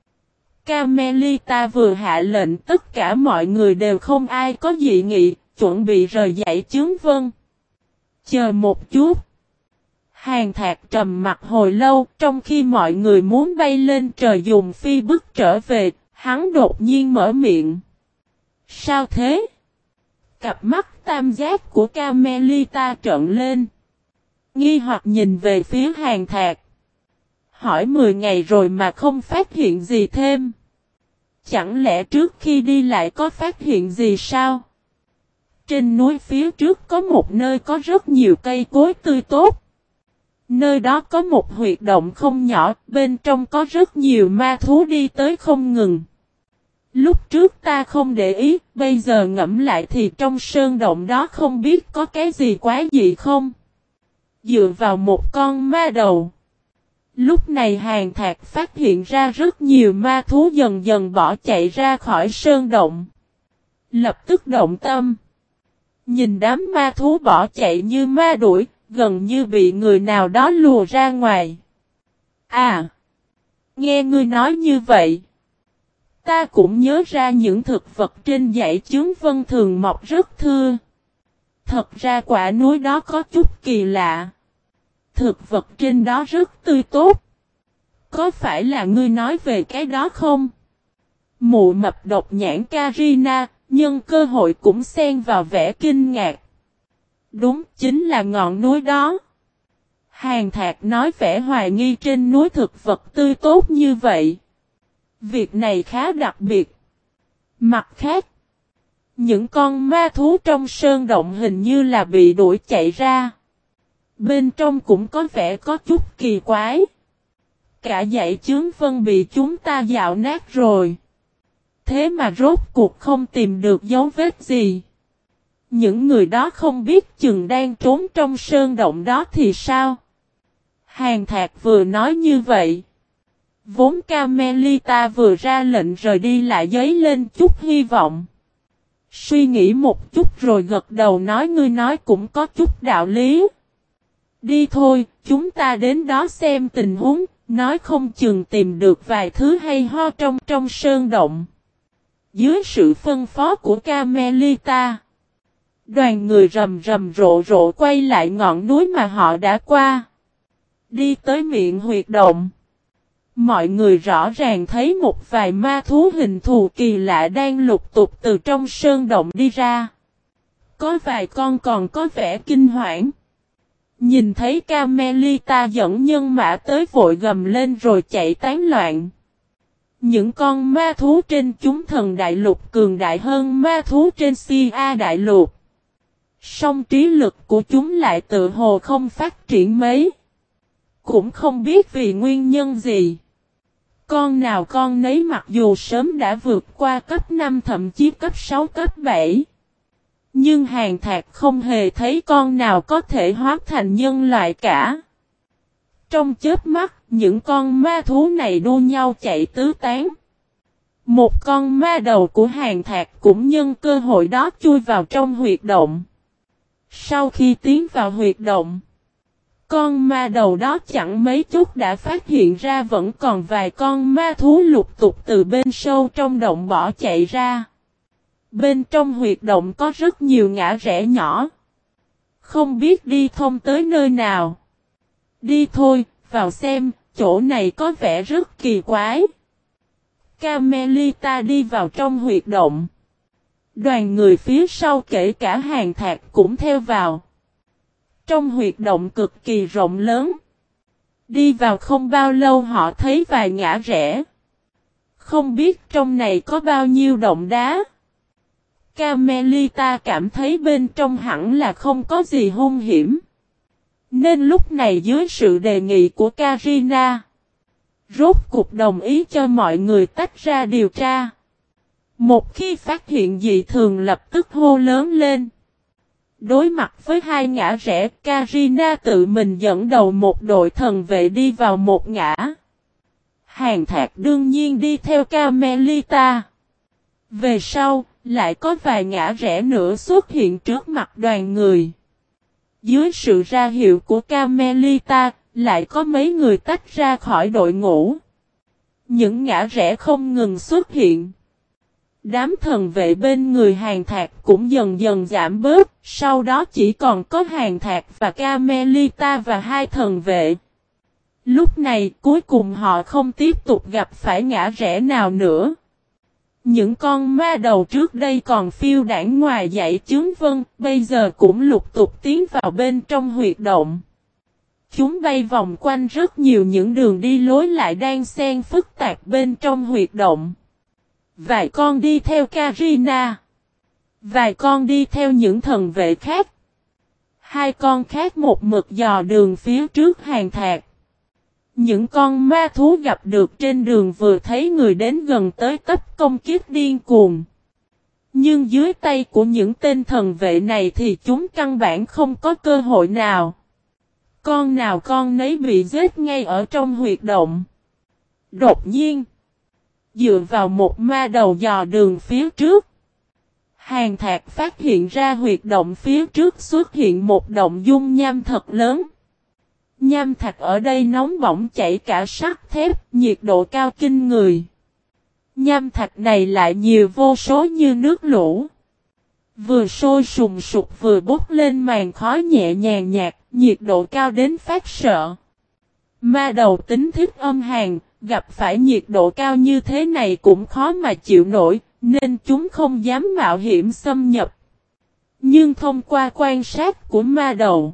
Carmelita vừa hạ lệnh tất cả mọi người đều không ai có dị nghị, chuẩn bị rời dãy chướng vân. Chờ một chút. Hàn Thạc trầm mặt hồi lâu, trong khi mọi người muốn bay lên trời dùng phi bức trở về, hắn đột nhiên mở miệng. Sao thế? Cặp mắt tam giác của Carmelita trợn lên. Nghi hoặc nhìn về phía Hàn Thạc. Hỏi 10 ngày rồi mà không phát hiện gì thêm. Chẳng lẽ trước khi đi lại có phát hiện gì sao? Trên núi phía trước có một nơi có rất nhiều cây cối tươi tốt. Nơi đó có một huyệt động không nhỏ, bên trong có rất nhiều ma thú đi tới không ngừng. Lúc trước ta không để ý, bây giờ ngẫm lại thì trong sơn động đó không biết có cái gì quái dị không? Dựa vào một con ma đầu. Lúc này Hàn Thạc phát hiện ra rất nhiều ma thú dần dần bỏ chạy ra khỏi sơn động. Lập tức động tâm. Nhìn đám ma thú bỏ chạy như ma đuổi, gần như bị người nào đó lùa ra ngoài. À! Nghe ngươi nói như vậy. Ta cũng nhớ ra những thực vật trên dãy chướng vân thường mọc rất thưa. Thật ra quả núi đó có chút kỳ lạ. Thực vật trên đó rất tươi tốt. Có phải là ngươi nói về cái đó không? Mụ mập độc nhãn Karina, nhân cơ hội cũng xen vào vẻ kinh ngạc. Đúng, chính là ngọn núi đó. Hàn Thạc nói vẻ hoài nghi trên núi thực vật tươi tốt như vậy. Việc này khá đặc biệt. Mặt khác, những con ma thú trong sơn động hình như là bị đuổi chạy ra. Bên trong cũng có vẻ có chút kỳ quái. Cả dãy chướng vân bị chúng ta dạo nát rồi. Thế mà rốt cuộc không tìm được dấu vết gì. Những người đó không biết chừng đang trốn trong sơn động đó thì sao? Hàn Thạc vừa nói như vậy. Vốn Carmelita vừa ra lệnh rời đi lại dấy lên chút hy vọng. Suy nghĩ một chút rồi gật đầu nói ngươi nói cũng có chút đạo lý. Đi thôi, chúng ta đến đó xem tình huống, nói không chừng tìm được vài thứ hay ho trong sơn động. Dưới sự phân phó của Carmelita, đoàn người rầm rầm rộ rộ quay lại ngọn núi mà họ đã qua. Đi tới miệng huyệt động. Mọi người rõ ràng thấy một vài ma thú hình thù kỳ lạ đang lục tục từ trong sơn động đi ra. Có vài con còn có vẻ kinh hoảng. Nhìn thấy Carmelita dẫn nhân mã tới vội gầm lên rồi chạy tán loạn. Những con ma thú trên chúng thần đại lục cường đại hơn ma thú trên Sia đại lục. Song trí lực của chúng lại tự hồ không phát triển mấy. Cũng không biết vì nguyên nhân gì. Con nào con nấy mặc dù sớm đã vượt qua cấp 5 thậm chí cấp 6 cấp 7. Nhưng Hàn Thạc không hề thấy con nào có thể hóa thành nhân loại cả. Trong chớp mắt, những con ma thú này đua nhau chạy tứ tán. Một con ma đầu của Hàn Thạc cũng nhân cơ hội đó chui vào trong huyệt động. Sau khi tiến vào huyệt động, con ma đầu đó chẳng mấy chút đã phát hiện ra vẫn còn vài con ma thú lục tục từ bên sâu trong động bỏ chạy ra. Bên trong huyệt động có rất nhiều ngã rẽ nhỏ. Không biết đi thông tới nơi nào. Đi thôi, vào xem, chỗ này có vẻ rất kỳ quái. Carmelita đi vào trong huyệt động. Đoàn người phía sau kể cả Hàn Thạc cũng theo vào. Trong huyệt động cực kỳ rộng lớn. Đi vào không bao lâu họ thấy vài ngã rẽ. Không biết trong này có bao nhiêu động đá. Carmelita cảm thấy bên trong hẳn là không có gì hung hiểm. Nên lúc này dưới sự đề nghị của Karina, rốt cuộc đồng ý cho mọi người tách ra điều tra. Một khi phát hiện dị thường lập tức hô lớn lên. Đối mặt với hai ngã rẽ, Karina tự mình dẫn đầu một đội thần vệ đi vào một ngã. Hàn Thạc đương nhiên đi theo Carmelita. Về sau, lại có vài ngã rẽ nữa xuất hiện trước mặt đoàn người. Dưới sự ra hiệu của Carmelita, lại có mấy người tách ra khỏi đội ngũ. Những ngã rẽ không ngừng xuất hiện. Đám thần vệ bên người Hàn Thạc cũng dần dần giảm bớt, sau đó chỉ còn có Hàn Thạc và Carmelita và hai thần vệ. Lúc này cuối cùng họ không tiếp tục gặp phải ngã rẽ nào nữa. Những con ma đầu trước đây còn phiêu đãng ngoài dãy chướng vân, bây giờ cũng lục tục tiến vào bên trong huyệt động. Chúng bay vòng quanh rất nhiều những đường đi lối lại đang xen phức tạp bên trong huyệt động. Vài con đi theo Karina. Vài con đi theo những thần vệ khác. Hai con khác một mực dò đường phía trước Hàn Thạc. Những con ma thú gặp được trên đường vừa thấy người đến gần tới tấp công kích điên cuồng. Nhưng dưới tay của những tên thần vệ này thì chúng căn bản không có cơ hội nào. Con nào con nấy bị giết ngay ở trong huyệt động. Đột nhiên, dựa vào một ma đầu dò đường phía trước, Hàn Thạc phát hiện ra huyệt động phía trước xuất hiện một động dung nham thật lớn. Nham thạch ở đây nóng bỏng chảy cả sắt thép, nhiệt độ cao kinh người. Nham thạch này lại nhiều vô số như nước lũ. Vừa sôi sùng sục vừa bốc lên màn khói nhẹ nhàng nhạt, nhiệt độ cao đến phát sợ. Ma đầu tính thích âm hàn, gặp phải nhiệt độ cao như thế này cũng khó mà chịu nổi, nên chúng không dám mạo hiểm xâm nhập. Nhưng thông qua quan sát của ma đầu,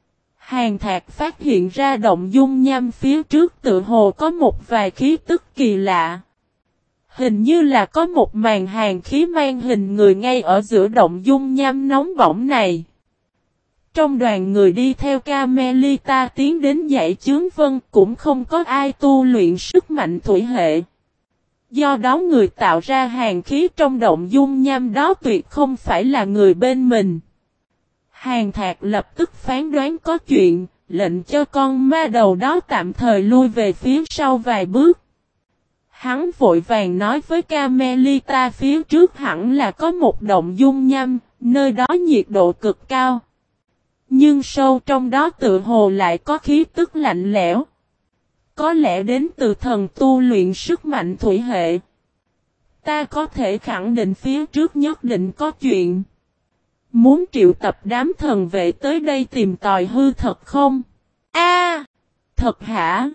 Hàn Thạc phát hiện ra động dung nham phía trước tự hồ có một vài khí tức kỳ lạ. Hình như là có một màn hàn khí mang hình người ngay ở giữa động dung nham nóng bỏng này. Trong đoàn người đi theo Carmelita tiến đến dãy chướng vân cũng không có ai tu luyện sức mạnh thủy hệ. Do đó người tạo ra hàn khí trong động dung nham đó tuyệt không phải là người bên mình. Hàn Thạc lập tức phán đoán có chuyện, lệnh cho con ma đầu đó tạm thời lui về phía sau vài bước. Hắn vội vàng nói với Carmelita phía trước hẳn là có một động dung nham, nơi đó nhiệt độ cực cao. Nhưng sâu trong đó tự hồ lại có khí tức lạnh lẽo. Có lẽ đến từ thần tu luyện sức mạnh thủy hệ. Ta có thể khẳng định phía trước nhất định có chuyện. Muốn triệu tập đám thần vệ tới đây tìm tòi hư thật không? A, thật hả?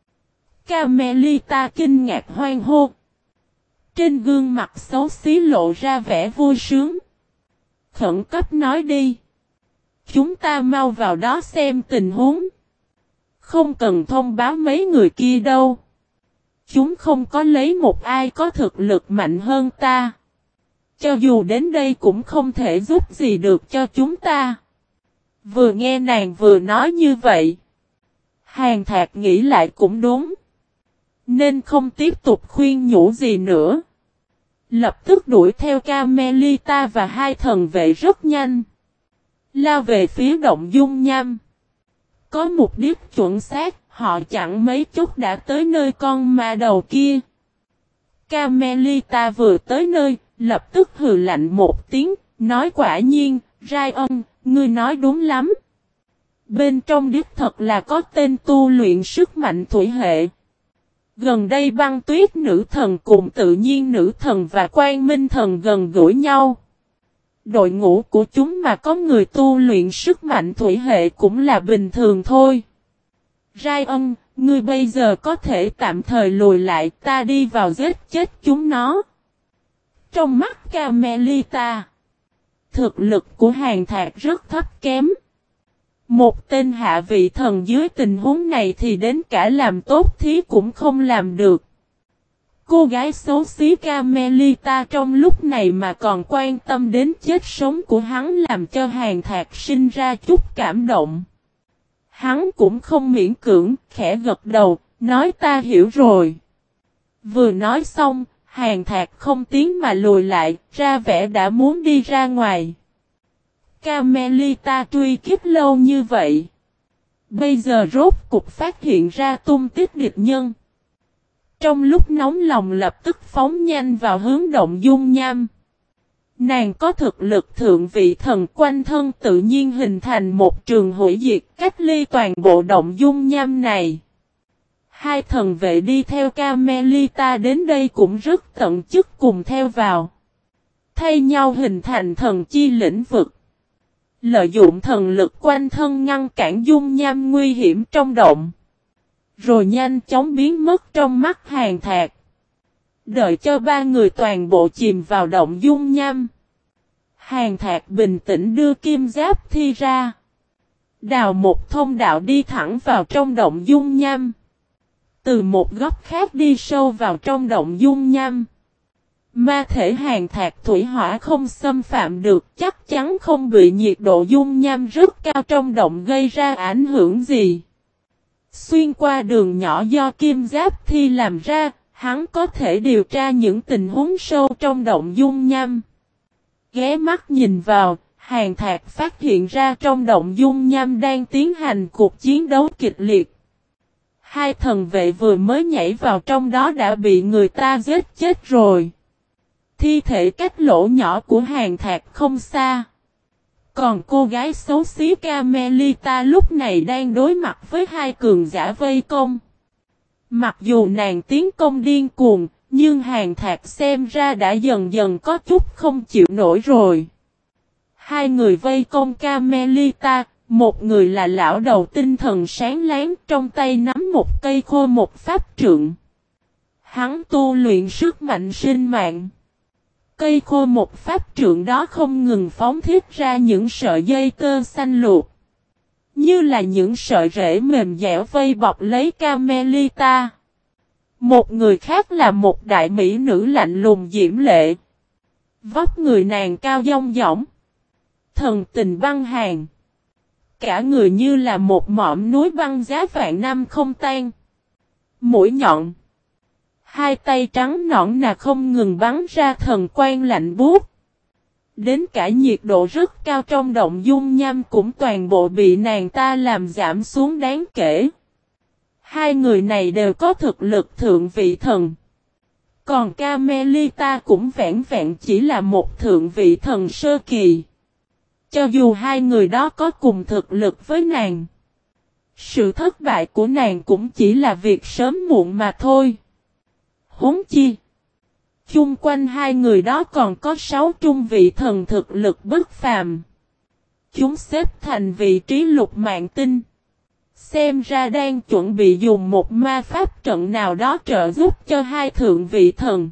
Carmelita kinh ngạc hoang hô. Trên gương mặt xấu xí lộ ra vẻ vui sướng. Khẩn cấp nói đi. Chúng ta mau vào đó xem tình huống. Không cần thông báo mấy người kia đâu. Chúng không có lấy một ai có thực lực mạnh hơn ta. Cho dù đến đây cũng không thể giúp gì được cho chúng ta. Vừa nghe nàng vừa nói như vậy. Hàn Thạc nghĩ lại cũng đúng. Nên không tiếp tục khuyên nhủ gì nữa. Lập tức đuổi theo Carmelita và hai thần vệ rất nhanh. Lao về phía động dung nham. Có mục đích chuẩn xác, họ chẳng mấy chút đã tới nơi con ma đầu kia. Carmelita vừa tới nơi, lập tức hừ lạnh một tiếng, nói quả nhiên, Ryan, ngươi nói đúng lắm. Bên trong đích thật là có tên tu luyện sức mạnh thủy hệ. Gần đây băng tuyết nữ thần cùng tự nhiên nữ thần và quang minh thần gần gũi nhau. Đội ngũ của chúng mà có người tu luyện sức mạnh thủy hệ cũng là bình thường thôi. Ryan, ngươi bây giờ có thể tạm thời lùi lại, ta đi vào giết chết chúng nó. Trong mắt Carmelita, thực lực của Hàn Thạc rất thấp kém. Một tên hạ vị thần dưới tình huống này thì đến cả làm tốt thí cũng không làm được. Cô gái xấu xí Carmelita trong lúc này mà còn quan tâm đến chết sống của hắn làm cho Hàn Thạc sinh ra chút cảm động. Hắn cũng không miễn cưỡng, khẽ gật đầu, nói ta hiểu rồi. Vừa nói xong, Hàn Thạc không tiến mà lùi lại, ra vẻ đã muốn đi ra ngoài. Carmelita truy kích lâu như vậy. Bây giờ rốt cục phát hiện ra tung tích địch nhân. Trong lúc nóng lòng lập tức phóng nhanh vào hướng động dung nham. Nàng có thực lực thượng vị thần quanh thân tự nhiên hình thành một trường hủy diệt cách ly toàn bộ động dung nham này. Hai thần vệ đi theo Carmelita đến đây cũng rất tận chức cùng theo vào. Thay nhau hình thành thần chi lĩnh vực. Lợi dụng thần lực quanh thân ngăn cản dung nham nguy hiểm trong động. Rồi nhanh chóng biến mất trong mắt Hàn Thạc. Đợi cho ba người toàn bộ chìm vào động dung nham. Hàn Thạc bình tĩnh đưa kim giáp thi ra. Đào một thông đạo đi thẳng vào trong động dung nham. Từ một góc khác đi sâu vào trong động dung nham. Ma thể Hàn Thạc thủy hỏa không xâm phạm được, chắc chắn không bị nhiệt độ dung nham rất cao trong động gây ra ảnh hưởng gì. Xuyên qua đường nhỏ do kim giáp thi làm ra, hắn có thể điều tra những tình huống sâu trong động dung nham. Ghé mắt nhìn vào, Hàn Thạc phát hiện ra trong động dung nham đang tiến hành cuộc chiến đấu kịch liệt. Hai thần vệ vừa mới nhảy vào trong đó đã bị người ta giết chết rồi. Thi thể cách lỗ nhỏ của Hàn Thạc không xa. Còn cô gái xấu xí Carmelita lúc này đang đối mặt với hai cường giả vây công. Mặc dù nàng tiến công điên cuồng, nhưng Hàn Thạc xem ra đã dần dần có chút không chịu nổi rồi. Hai người vây công Carmelita, một người là lão đầu tinh thần sáng láng trong tay nắm một cây khô một pháp trượng. Hắn tu luyện sức mạnh sinh mạng. Cây khô một pháp trượng đó không ngừng phóng thiết ra những sợi dây tơ xanh luộc. Như là những sợi rễ mềm dẻo vây bọc lấy Carmelita. Một người khác là một đại mỹ nữ lạnh lùng diễm lệ. Vóc người nàng cao dong dỏng. Thần tình băng hàn. Cả người như là một mỏm núi băng giá vạn năm không tan. Mũi nhọn. Hai tay trắng nõn nà không ngừng bắn ra thần quang lạnh buốt. Đến cả nhiệt độ rất cao trong động dung nham cũng toàn bộ bị nàng ta làm giảm xuống đáng kể. Hai người này đều có thực lực thượng vị thần. Còn Carmelita cũng vẻn vẹn chỉ là một thượng vị thần sơ kỳ. Cho dù hai người đó có cùng thực lực với nàng, sự thất bại của nàng cũng chỉ là việc sớm muộn mà thôi. Huống chi, chung quanh hai người đó còn có 6 trung vị thần thực lực bất phàm. Chúng xếp thành vị trí lục mạng tinh. Xem ra đang chuẩn bị dùng một ma pháp trận nào đó trợ giúp cho hai thượng vị thần.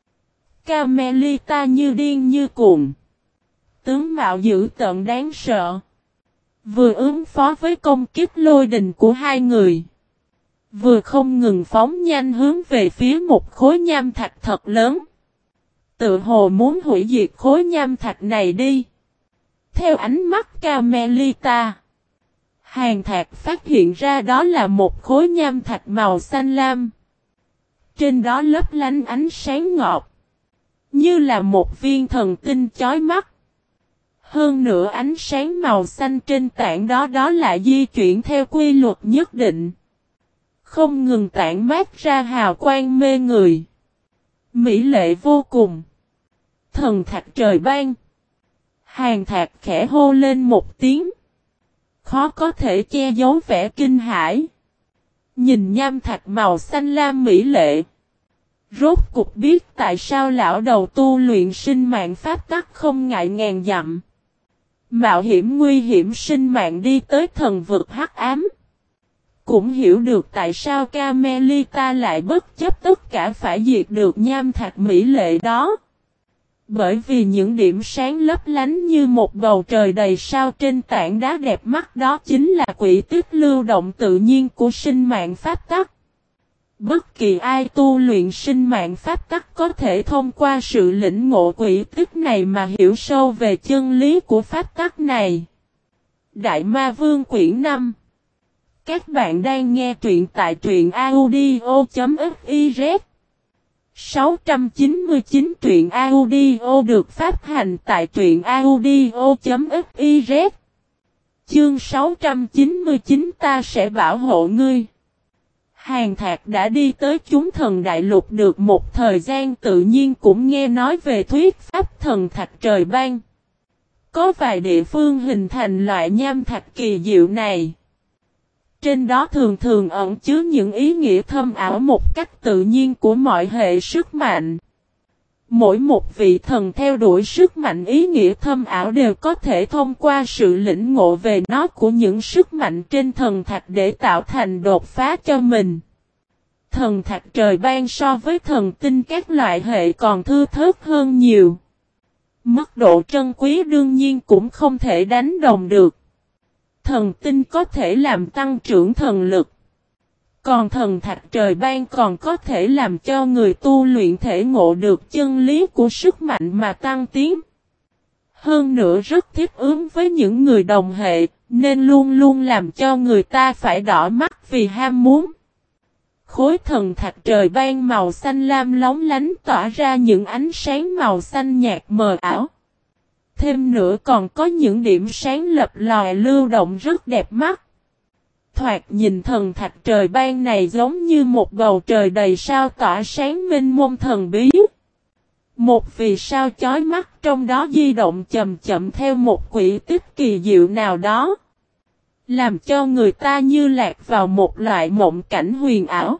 Carmelita như điên như cuồng. Tướng mạo dữ tợn đáng sợ. Vừa ứng phó với công kích lôi đình của hai người. Vừa không ngừng phóng nhanh hướng về phía một khối nham thạch thật lớn. Tự hồ muốn hủy diệt khối nham thạch này đi. Theo ánh mắt Carmelita, Hàn Thạc phát hiện ra đó là một khối nham thạch màu xanh lam. Trên đó lấp lánh ánh sáng ngọt. Như là một viên thần tinh chói mắt. Hơn nữa ánh sáng màu xanh trên tảng đó lại di chuyển theo quy luật nhất định. Không ngừng tản mát ra hào quang mê người. Mỹ lệ vô cùng. Thần thạch trời ban. Hàn Thạc khẽ hô lên một tiếng. Khó có thể che giấu vẻ kinh hãi. Nhìn nham thạch màu xanh lam mỹ lệ. Rốt cục biết tại sao lão đầu tu luyện sinh mạng pháp tắc không ngại ngàn dặm. Mạo hiểm nguy hiểm sinh mạng đi tới thần vực hắc ám. Cũng hiểu được tại sao Carmelita lại bất chấp tất cả phải diệt được nham thạch mỹ lệ đó. Bởi vì những điểm sáng lấp lánh như một bầu trời đầy sao trên tảng đá đẹp mắt đó chính là quỹ tích lưu động tự nhiên của sinh mạng pháp tắc. Bất kỳ ai tu luyện sinh mạng pháp tắc có thể thông qua sự lĩnh ngộ quỹ tích này mà hiểu sâu về chân lý của pháp tắc này. Đại Ma Vương quyển 5. Các bạn đang nghe truyện tại truyện audio.fiz 699 truyện audio được phát hành tại truyện audio.fiz. Chương 699 ta sẽ bảo hộ ngươi. Hàn Thạc đã đi tới chúng thần đại lục được một thời gian tự nhiên cũng nghe nói về thuyết pháp thần thạch trời ban. Có vài địa phương hình thành loại nham thạch kỳ diệu này. Trên đó thường thường ẩn chứa những ý nghĩa thâm ảo một cách tự nhiên của mọi hệ sức mạnh. Mỗi một vị thần theo đuổi sức mạnh ý nghĩa thâm ảo đều có thể thông qua sự lĩnh ngộ về nó của những sức mạnh trên thần thạch để tạo thành đột phá cho mình. Thần thạch trời ban so với thần tinh các loại hệ còn thưa thớt hơn nhiều. Mức độ trân quý đương nhiên cũng không thể đánh đồng được. Thần tinh có thể làm tăng trưởng thần lực. Còn thần thạch trời ban còn có thể làm cho người tu luyện thể ngộ được chân lý của sức mạnh mà tăng tiến. Hơn nữa rất thích ứng với những người đồng hệ, nên luôn luôn làm cho người ta phải đỏ mắt vì ham muốn. Khối thần thạch trời ban màu xanh lam lóng lánh tỏa ra những ánh sáng màu xanh nhạt mờ ảo. Thêm nữa còn có những điểm sáng lập lòe lưu động rất đẹp mắt. Thoạt nhìn thần thạch trời ban này giống như một bầu trời đầy sao tỏa sáng mênh mông thần bí. Một vì sao chói mắt trong đó di động chậm chậm theo một quỹ tích kỳ diệu nào đó. Làm cho người ta như lạc vào một loại mộng cảnh huyền ảo.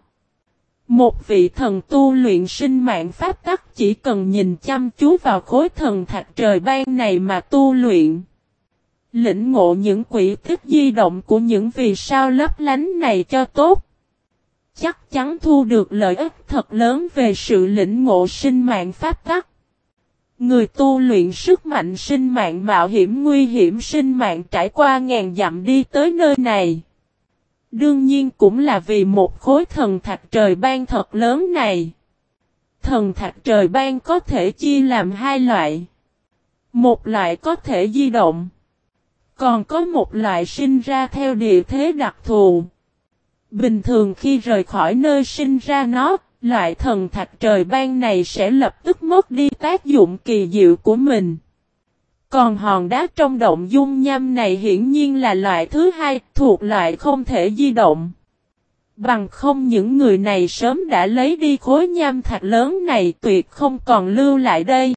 Một vị thần tu luyện sinh mạng pháp tắc chỉ cần nhìn chăm chú vào khối thần thạch trời ban này mà tu luyện. Lĩnh ngộ những quỹ tích di động của những vì sao lấp lánh này cho tốt. Chắc chắn thu được lợi ích thật lớn về sự lĩnh ngộ sinh mạng pháp tắc. Người tu luyện sức mạnh sinh mạng mạo hiểm nguy hiểm sinh mạng trải qua ngàn dặm đi tới nơi này. Đương nhiên cũng là vì một khối thần thạch trời ban thật lớn này. Thần thạch trời ban có thể chia làm hai loại. Một loại có thể di động. Còn có một loại sinh ra theo địa thế đặc thù. Bình thường khi rời khỏi nơi sinh ra nó, loại thần thạch trời ban này sẽ lập tức mất đi tác dụng kỳ diệu của mình. Còn hòn đá trong động dung nham này hiển nhiên là loại thứ hai, thuộc loại không thể di động. Bằng không những người này sớm đã lấy đi khối nham thạch lớn này tuyệt không còn lưu lại đây.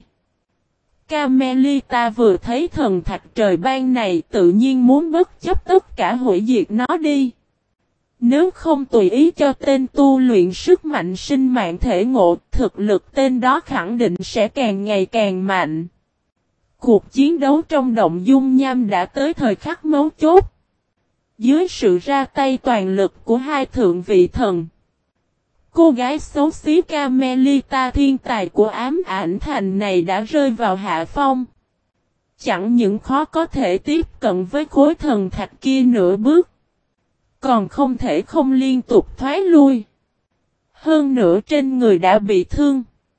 Carmelita vừa thấy thần thạch trời ban này tự nhiên muốn bất chấp tất cả hủy diệt nó đi. Nếu không tùy ý cho tên tu luyện sức mạnh sinh mạng thể ngộ, thực lực tên đó khẳng định sẽ càng ngày càng mạnh. Cuộc chiến đấu trong động dung nham đã tới thời khắc mấu chốt. Dưới sự ra tay toàn lực của hai thượng vị thần, cô gái xấu xí Carmelita thiên tài của ám ảnh thành này đã rơi vào hạ phong. Chẳng những khó có thể tiếp cận với khối thần thạch kia nửa bước, còn không thể không liên tục thoái lui. Hơn nữa trên người đã bị thương.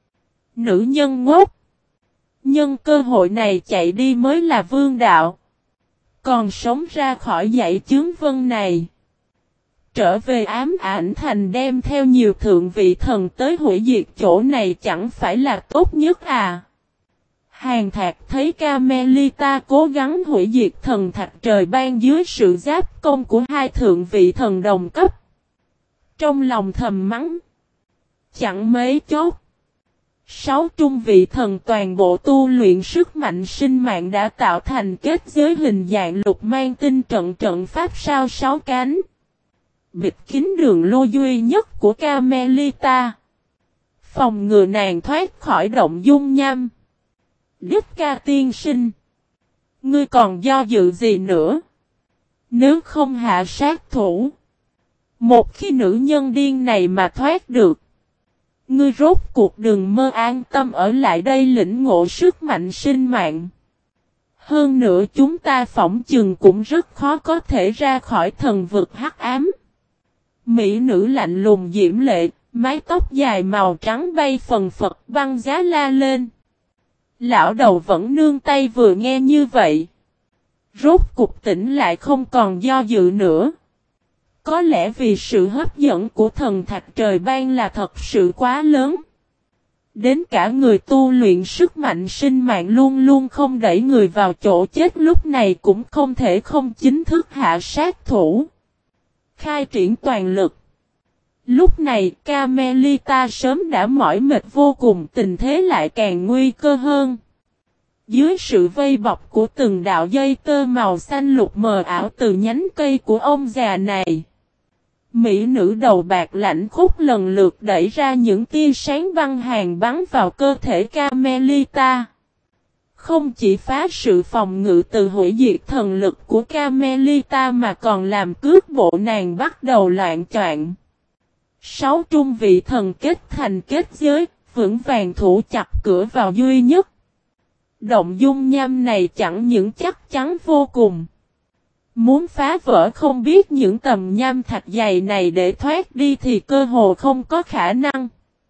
Nữ nhân ngốc. Nhân cơ hội này chạy đi mới là vương đạo. Còn sống ra khỏi dãy chướng vân này. Trở về ám ảnh thành đem theo nhiều thượng vị thần tới hủy diệt chỗ này chẳng phải là tốt nhất à. Hàn Thạc thấy Carmelita cố gắng hủy diệt thần thạch trời ban dưới sự giáp công của hai thượng vị thần đồng cấp. Trong lòng thầm mắng. Chẳng mấy chốt. 6 trung vị thần toàn bộ tu luyện sức mạnh sinh mạng đã tạo thành kết giới hình dạng lục mang tinh trận pháp sao 6 cánh. Bịt kín đường lô duy nhất của Carmelita. Phòng ngừa nàng thoát khỏi động dung nham. Đức ca tiên sinh. Ngươi còn do dự gì nữa? Nếu không hạ sát thủ. Một khi nữ nhân điên này mà thoát được. Ngươi rốt cuộc đừng mơ an tâm ở lại đây lĩnh ngộ sức mạnh sinh mạng. Hơn nữa chúng ta phỏng chừng cũng rất khó có thể ra khỏi thần vực hắc ám. Mỹ nữ lạnh lùng diễm lệ, mái tóc dài màu trắng bay phần phật băng giá la lên. Lão đầu vẫn nương tay vừa nghe như vậy. Rốt cục tỉnh lại không còn do dự nữa. Có lẽ vì sự hấp dẫn của thần thạch trời ban là thật sự quá lớn. Đến cả người tu luyện sức mạnh sinh mạng luôn luôn không đẩy người vào chỗ chết lúc này cũng không thể không chính thức hạ sát thủ. Khai triển toàn lực. Lúc này Carmelita sớm đã mỏi mệt vô cùng tình thế lại càng nguy cơ hơn. Dưới sự vây bọc của từng đạo dây tơ màu xanh lục mờ ảo từ nhánh cây của ông già này. Mỹ nữ đầu bạc lạnh khúc lần lượt đẩy ra những tia sáng băng hàn bắn vào cơ thể Carmelita. Không chỉ phá sự phòng ngự từ hủy diệt thần lực của Carmelita mà còn làm cước bộ nàng bắt đầu loạn choạng. 6 trung vị thần kết thành kết giới, vững vàng thủ chặt cửa vào duy nhất. Động dung nham này chẳng những chắc chắn vô cùng. Muốn phá vỡ không biết những tầm nham thạch dày này để thoát đi thì cơ hồ không có khả năng.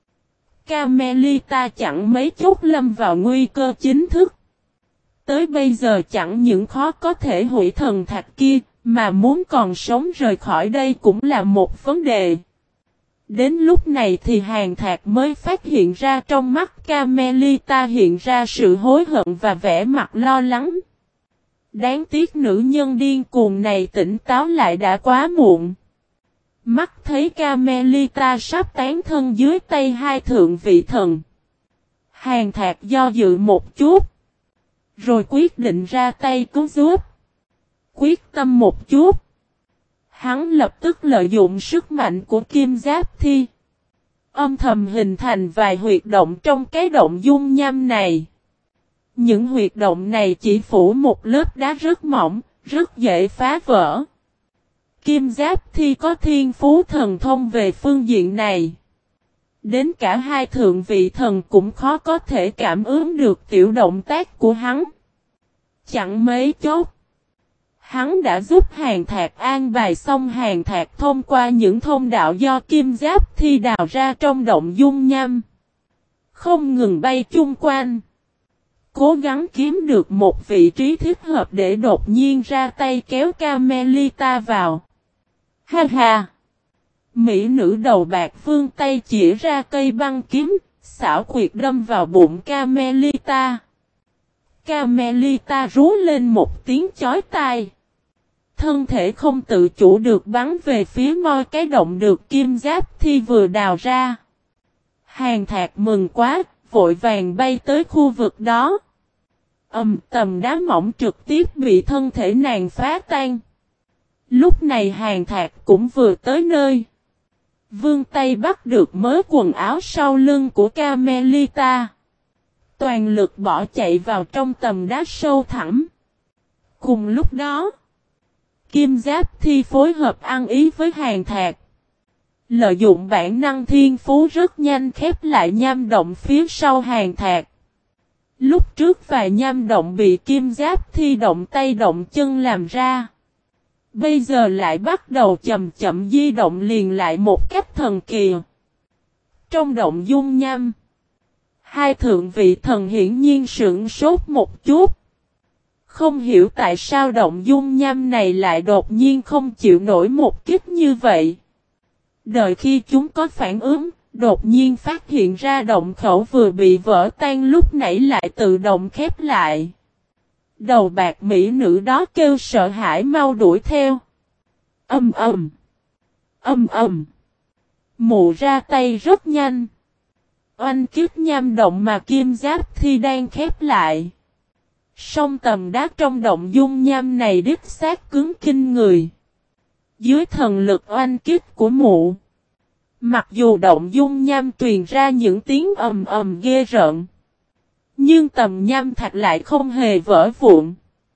Carmelita chẳng mấy chốc lâm vào nguy cơ chính thức. Tới bây giờ chẳng những khó có thể hủy thần thạch kia, mà muốn còn sống rời khỏi đây cũng là một vấn đề. Đến lúc này thì Hàn Thạc mới phát hiện ra trong mắt Carmelita hiện ra sự hối hận và vẻ mặt lo lắng. Đáng tiếc nữ nhân điên cuồng này tỉnh táo lại đã quá muộn. Mắt thấy Carmelita sắp tán thân dưới tay hai thượng vị thần. Hàn Thạc do dự một chút. Rồi quyết định ra tay cứu giúp. Quyết tâm một chút. Hắn lập tức lợi dụng sức mạnh của kim giáp thi. Âm thầm hình thành vài huyệt động trong cái động dung nham này. Những huyệt động này chỉ phủ một lớp đá rất mỏng, rất dễ phá vỡ. Kim giáp thi có thiên phú thần thông về phương diện này. Đến cả hai thượng vị thần cũng khó có thể cảm ứng được tiểu động tác của hắn. Chẳng mấy chốc. Hắn đã giúp Hàn Thạc an bài xong Hàn Thạc thông qua những thông đạo do kim giáp thi đào ra trong động dung nham. Không ngừng bay chung quanh. Cố gắng kiếm được một vị trí thích hợp để đột nhiên ra tay kéo Carmelita vào. Ha ha! Mỹ nữ đầu bạc vươn tay chỉ ra cây băng kiếm, xảo quyệt đâm vào bụng Carmelita. Carmelita rú lên một tiếng chói tai. Thân thể không tự chủ được bắn về phía moi cái động được kim giáp thi vừa đào ra. Hàn Thạc mừng quá, vội vàng bay tới khu vực đó. Tầm đá mỏng trực tiếp bị thân thể nàng phá tan. Lúc này Hàn Thạc cũng vừa tới nơi. Vươn tay bắt được mớ quần áo sau lưng của Carmelita. Toàn lực bỏ chạy vào trong tầm đá sâu thẳm. Cùng lúc đó, kim giáp thi phối hợp ăn ý với Hàn Thạc. Lợi dụng bản năng thiên phú rất nhanh khép lại nham động phía sau Hàn Thạc. Lúc trước vài nham động bị kim giáp thi động tay động chân làm ra. Bây giờ lại bắt đầu chậm chậm di động liền lại một cách thần kỳ. Trong động dung nham, hai thượng vị thần hiển nhiên sửng sốt một chút. Không hiểu tại sao động dung nham này lại đột nhiên không chịu nổi một kích như vậy. Đợi khi chúng có phản ứng, đột nhiên phát hiện ra động khẩu vừa bị vỡ tan lúc nãy lại tự động khép lại. Đầu bạc mỹ nữ đó kêu sợ hãi mau đuổi theo. Âm ầm. Âm ầm. Mụ ra tay rất nhanh. Oanh kích nham động mà kim giáp thi đang khép lại. Song tầm đá trong động dung nham này đích xác cứng kinh người. Dưới thần lực oanh kích của mụ. Mặc dù động dung nham truyền ra những tiếng ầm ầm ghê rợn. Nhưng tầm nham thạch lại không hề vỡ vụn.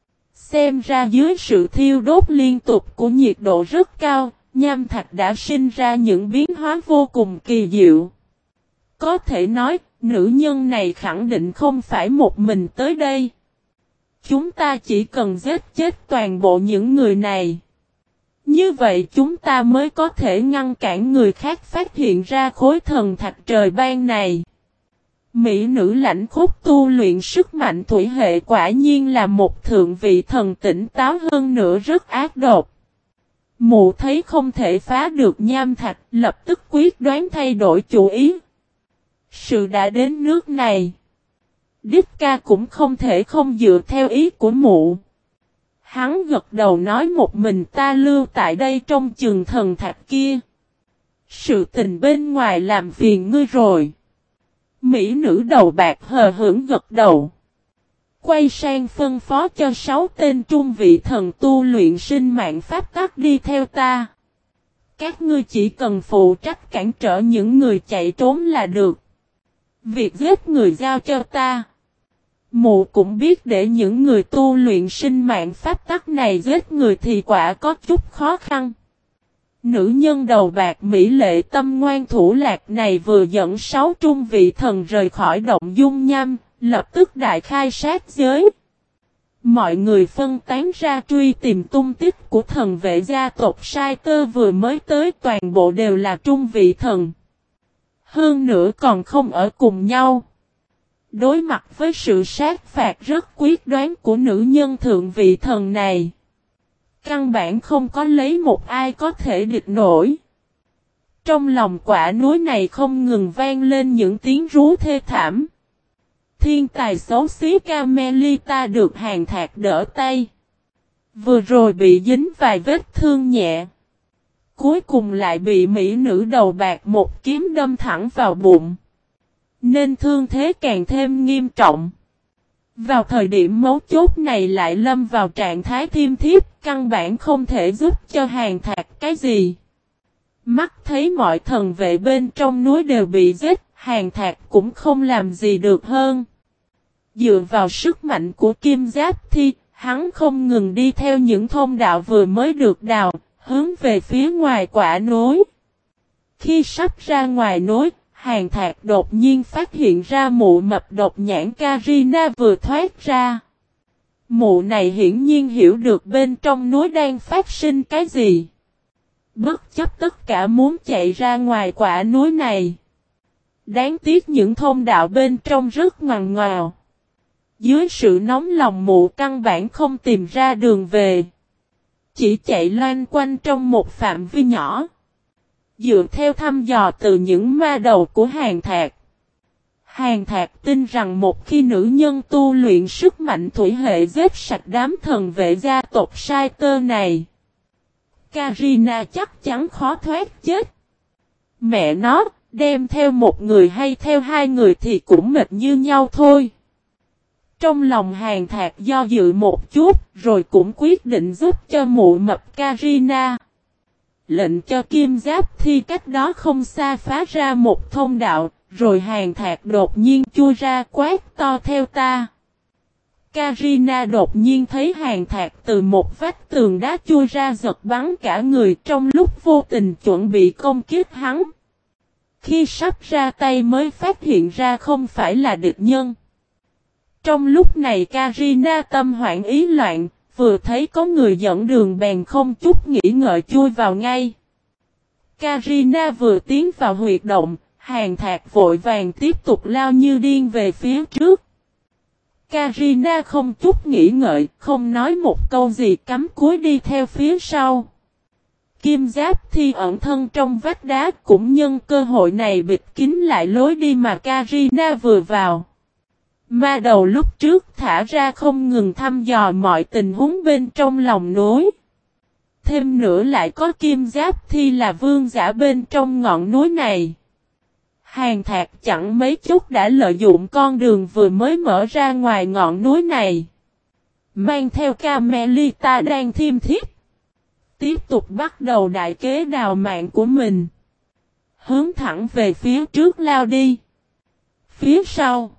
Xem ra dưới sự thiêu đốt liên tục của nhiệt độ rất cao, nham thạch đã sinh ra những biến hóa vô cùng kỳ diệu. Có thể nói, nữ nhân này khẳng định không phải một mình tới đây. Chúng ta chỉ cần giết chết toàn bộ những người này. Như vậy chúng ta mới có thể ngăn cản người khác phát hiện ra khối thần thạch trời ban này. Mỹ nữ lãnh khúc tu luyện sức mạnh thủy hệ quả nhiên là một thượng vị thần tỉnh táo hơn nữa rất ác độc. Mụ thấy không thể phá được nham thạch, lập tức quyết đoán thay đổi chủ ý. Sự đã đến nước này. Đích ca cũng không thể không dựa theo ý của mụ. Hắn gật đầu nói một mình ta lưu tại đây trong chừng thần thạch kia. Sự tình bên ngoài làm phiền ngươi rồi. Mỹ nữ đầu bạc hờ hững gật đầu. Quay sang phân phó cho 6 tên trung vị thần tu luyện sinh mạng pháp tắc đi theo ta. Các ngươi chỉ cần phụ trách cản trở những người chạy trốn là được. Việc giết người giao cho ta. Mụ cũng biết để những người tu luyện sinh mạng pháp tắc này giết người thì quả có chút khó khăn. Nữ nhân đầu bạc mỹ lệ tâm ngoan thủ lạc này vừa dẫn 6 trung vị thần rời khỏi động dung nham, lập tức đại khai sát giới. Mọi người phân tán ra truy tìm tung tích của thần vệ gia tộc Sai Tơ vừa mới tới, toàn bộ đều là trung vị thần. Hơn nữa còn không ở cùng nhau. Đối mặt với sự sát phạt rất quyết đoán của nữ nhân thượng vị thần này, căn bản không có lấy một ai có thể địch nổi. Trong lòng quả núi này không ngừng vang lên những tiếng rú thê thảm. Thiên tài xấu xí Carmelita được Hàn Thạc đỡ tay. Vừa rồi bị dính vài vết thương nhẹ. Cuối cùng lại bị mỹ nữ đầu bạc một kiếm đâm thẳng vào bụng. Nên thương thế càng thêm nghiêm trọng. Vào thời điểm mấu chốt này lại lâm vào trạng thái thiêm thiếp, căn bản không thể giúp cho Hàn Thạc cái gì. Mắt thấy mọi thần vệ bên trong núi đều bị giết, Hàn Thạc cũng không làm gì được hơn. Dựa vào sức mạnh của Kim Giáp Thi, hắn không ngừng đi theo những thông đạo vừa mới được đào, hướng về phía ngoài quả núi. Khi sắp ra ngoài núi, Hàn Thạc đột nhiên phát hiện ra mụ mập độc nhãn Karina vừa thoát ra. Mụ này hiển nhiên hiểu được bên trong núi đang phát sinh cái gì. Bất chấp tất cả muốn chạy ra ngoài quả núi này. Đáng tiếc những thông đạo bên trong rất ngoằn ngoèo. Dưới sự nóng lòng mụ căn bản không tìm ra đường về. Chỉ chạy loanh quanh trong một phạm vi nhỏ. Dựa theo thăm dò từ những ma đầu của Hàn Thạc. Hàn Thạc tin rằng một khi nữ nhân tu luyện sức mạnh thủy hệ giết sạch đám thần vệ gia tộc Sai Tơ này, Karina chắc chắn khó thoát chết. Mẹ nó, đem theo một người hay theo hai người thì cũng mệt như nhau thôi. Trong lòng Hàn Thạc do dự một chút, rồi cũng quyết định giúp cho mụ mập Karina. Lệnh cho Kim Giáp Thi cách đó không xa phá ra một thông đạo, rồi Hàn Thạc đột nhiên chui ra quát to theo ta. Karina đột nhiên thấy Hàn Thạc từ một vách tường đá chui ra giật bắn cả người trong lúc vô tình chuẩn bị công kích hắn. Khi sắp ra tay mới phát hiện ra không phải là địch nhân. Trong lúc này Karina tâm hoảng ý loạn, vừa thấy có người dẫn đường bèn không chút nghĩ ngợi chui vào ngay. Karina vừa tiến vào huyệt động, Hàn Thạc vội vàng tiếp tục lao như điên về phía trước. Karina không chút nghĩ ngợi, không nói một câu gì cắm cúi đi theo phía sau. Kim Giáp Thi ẩn thân trong vách đá cũng nhân cơ hội này bịt kín lại lối đi mà Karina vừa vào. Ma đầu lúc trước thả ra không ngừng thăm dò mọi tình huống bên trong lòng núi. Thêm nữa lại có Kim Giáp Thi là vương giả bên trong ngọn núi này. Hàn Thạc chẳng mấy chút đã lợi dụng con đường vừa mới mở ra ngoài ngọn núi này. Mang theo Carmelita đang thiêm thiếp. Tiếp tục bắt đầu đại kế đào mạng của mình. Hướng thẳng về phía trước lao đi. Phía sau,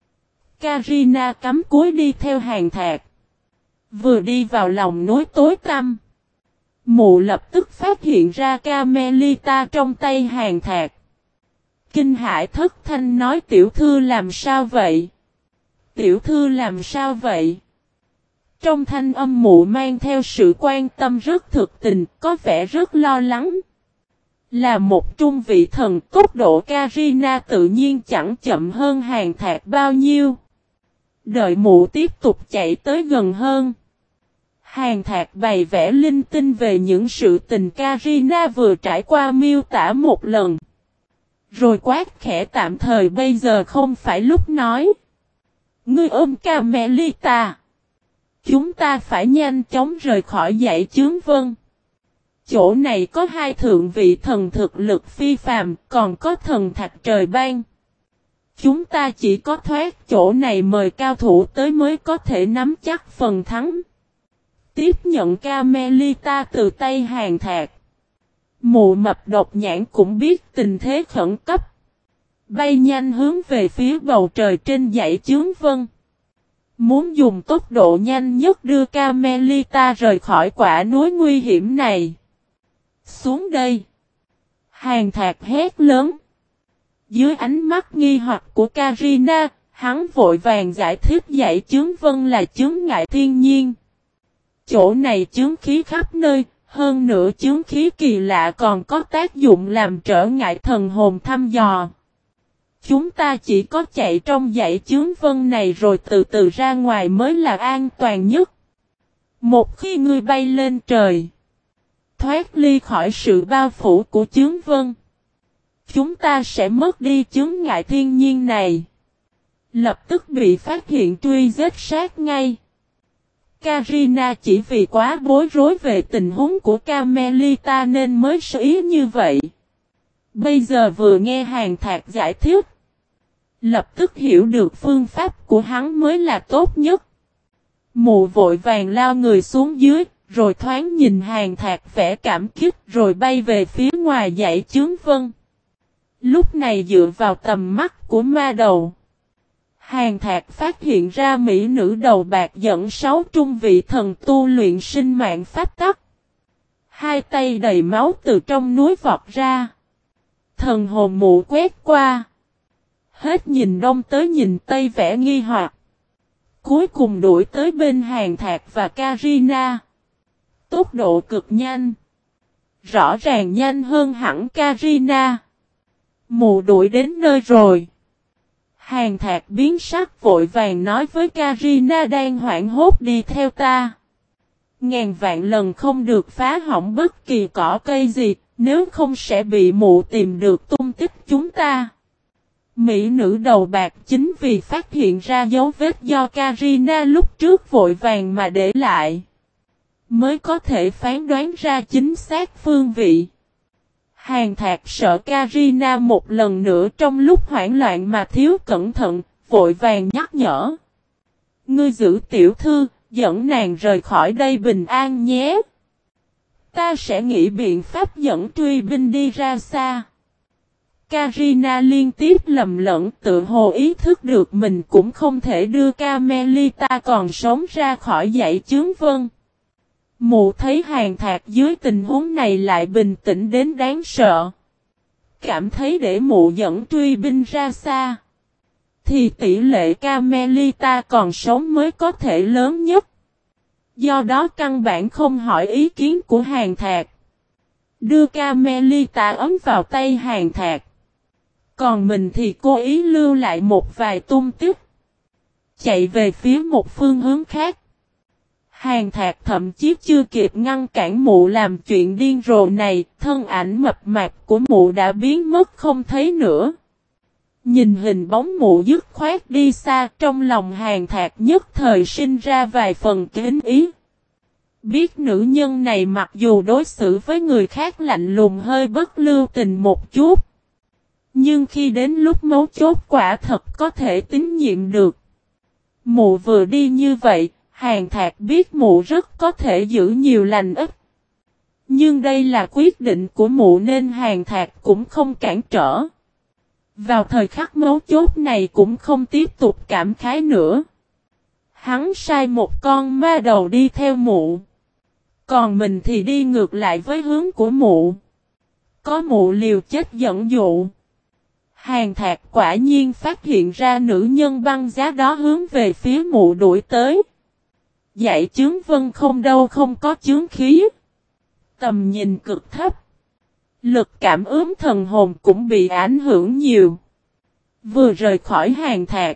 Karina cắm cúi đi theo Hàn Thạc. Vừa đi vào lòng núi tối tăm, mụ lập tức phát hiện ra Carmelita trong tay Hàn Thạc. Kinh hãi thất thanh nói tiểu thư làm sao vậy? Tiểu thư làm sao vậy? Trong thanh âm mụ mang theo sự quan tâm rất thực tình, có vẻ rất lo lắng. Là một trung vị thần, tốc độ Karina tự nhiên chẳng chậm hơn Hàn Thạc bao nhiêu. Đợi mụ tiếp tục chạy tới gần hơn. Hàn Thạc bày vẽ linh tinh về những sự tình Karina vừa trải qua miêu tả một lần. Rồi quát khẽ tạm thời bây giờ không phải lúc nói. Ngươi ôm Carmelita. Chúng ta phải nhanh chóng rời khỏi dãy chướng vân. Chỗ này có hai thượng vị thần thực lực phi phàm, còn có thần thạch trời ban. Chúng ta chỉ có thoát chỗ này mời cao thủ tới mới có thể nắm chắc phần thắng. Tiếp nhận Carmelita từ tay Hàn Thạc. Mụ mập độc nhãn cũng biết tình thế khẩn cấp. Bay nhanh hướng về phía bầu trời trên dãy chướng vân. Muốn dùng tốc độ nhanh nhất đưa Carmelita rời khỏi quả núi nguy hiểm này. Xuống đây! Hàng Thạc hét lớn. Dưới ánh mắt nghi hoặc của Karina, hắn vội vàng giải thích dãy chướng vân là chướng ngại thiên nhiên. Chỗ này chướng khí khắp nơi, hơn nữa chướng khí kỳ lạ còn có tác dụng làm trở ngại thần hồn thăm dò. Chúng ta chỉ có chạy trong dãy chướng vân này rồi từ từ ra ngoài mới là an toàn nhất. Một khi ngươi bay lên trời, thoát ly khỏi sự bao phủ của chướng vân, chúng ta sẽ mất đi chướng ngại thiên nhiên này. Lập tức bị phát hiện truy giết sát ngay. Karina chỉ vì quá bối rối về tình huống của Carmelita nên mới sơ ý như vậy. Bây giờ vừa nghe Hàng Thạc giải thích, lập tức hiểu được phương pháp của hắn mới là tốt nhất. Mụ vội vàng lao người xuống dưới, rồi thoáng nhìn Hàng Thạc vẻ cảm kích rồi bay về phía ngoài dãy chướng vân. Lúc này dựa vào tầm mắt của ma đầu, Hàng Thạc phát hiện ra mỹ nữ đầu bạc dẫn 6 trung vị thần tu luyện sinh mạng pháp tắc. Hai tay đầy máu từ trong núi vọt ra. Thần hồn mụ quét qua. Hết nhìn đông tới nhìn tây vẻ nghi hoặc. Cuối cùng đuổi tới bên Hàng Thạc và Karina. Tốc độ cực nhanh. Rõ ràng nhanh hơn hẳn Karina. Mụ đuổi đến nơi rồi. Hàng Thạc biến sắc vội vàng nói với Karina đang hoảng hốt đi theo ta. Ngàn vạn lần không được phá hỏng bất kỳ cỏ cây gì, nếu không sẽ bị mụ tìm được tung tích chúng ta. Mỹ nữ đầu bạc chính vì phát hiện ra dấu vết do Karina lúc trước vội vàng mà để lại, mới có thể phán đoán ra chính xác phương vị. Hàng Thạc sợ Karina một lần nữa trong lúc hoảng loạn mà thiếu cẩn thận, vội vàng nhắc nhở. Ngươi giữ tiểu thư, dẫn nàng rời khỏi đây bình an nhé. Ta sẽ nghĩ biện pháp dẫn truy binh đi ra xa. Karina liên tiếp lầm lẫn tự hồ ý thức được mình cũng không thể đưa Carmelita còn sống ra khỏi dãy chướng vân. Mụ thấy Hàng Thạc dưới tình huống này lại bình tĩnh đến đáng sợ. Cảm thấy để mụ dẫn truy binh ra xa, thì tỷ lệ Carmelita còn sống mới có thể lớn nhất. Do đó căn bản không hỏi ý kiến của Hàng Thạc. Đưa Carmelita ấm vào tay Hàng Thạc. Còn mình thì cố ý lưu lại một vài tung tích. Chạy về phía một phương hướng khác. Hàng Thạc thậm chí chưa kịp ngăn cản mụ làm chuyện điên rồ này, thân ảnh mập mạp của mụ đã biến mất không thấy nữa. Nhìn hình bóng mụ dứt khoát đi xa, trong lòng Hàng Thạc nhất thời sinh ra vài phần kính ý. Biết nữ nhân này mặc dù đối xử với người khác lạnh lùng hơi bất lưu tình một chút, nhưng khi đến lúc mấu chốt quả thật có thể tín nhiệm được. Mụ vừa đi như vậy, Hàng Thạc biết mụ rất có thể giữ nhiều lành ít. Nhưng đây là quyết định của mụ nên Hàng Thạc cũng không cản trở. Vào thời khắc mấu chốt này cũng không tiếp tục cảm khái nữa. Hắn sai một con ma đầu đi theo mụ. Còn mình thì đi ngược lại với hướng của mụ. Có mụ liều chết dẫn dụ. Hàng Thạc quả nhiên phát hiện ra nữ nhân băng giá đó hướng về phía mụ đuổi tới. Dãy chướng vân không đâu không có chướng khí. Tầm nhìn cực thấp. Lực cảm ứng thần hồn cũng bị ảnh hưởng nhiều. Vừa rời khỏi Hàng Thạc,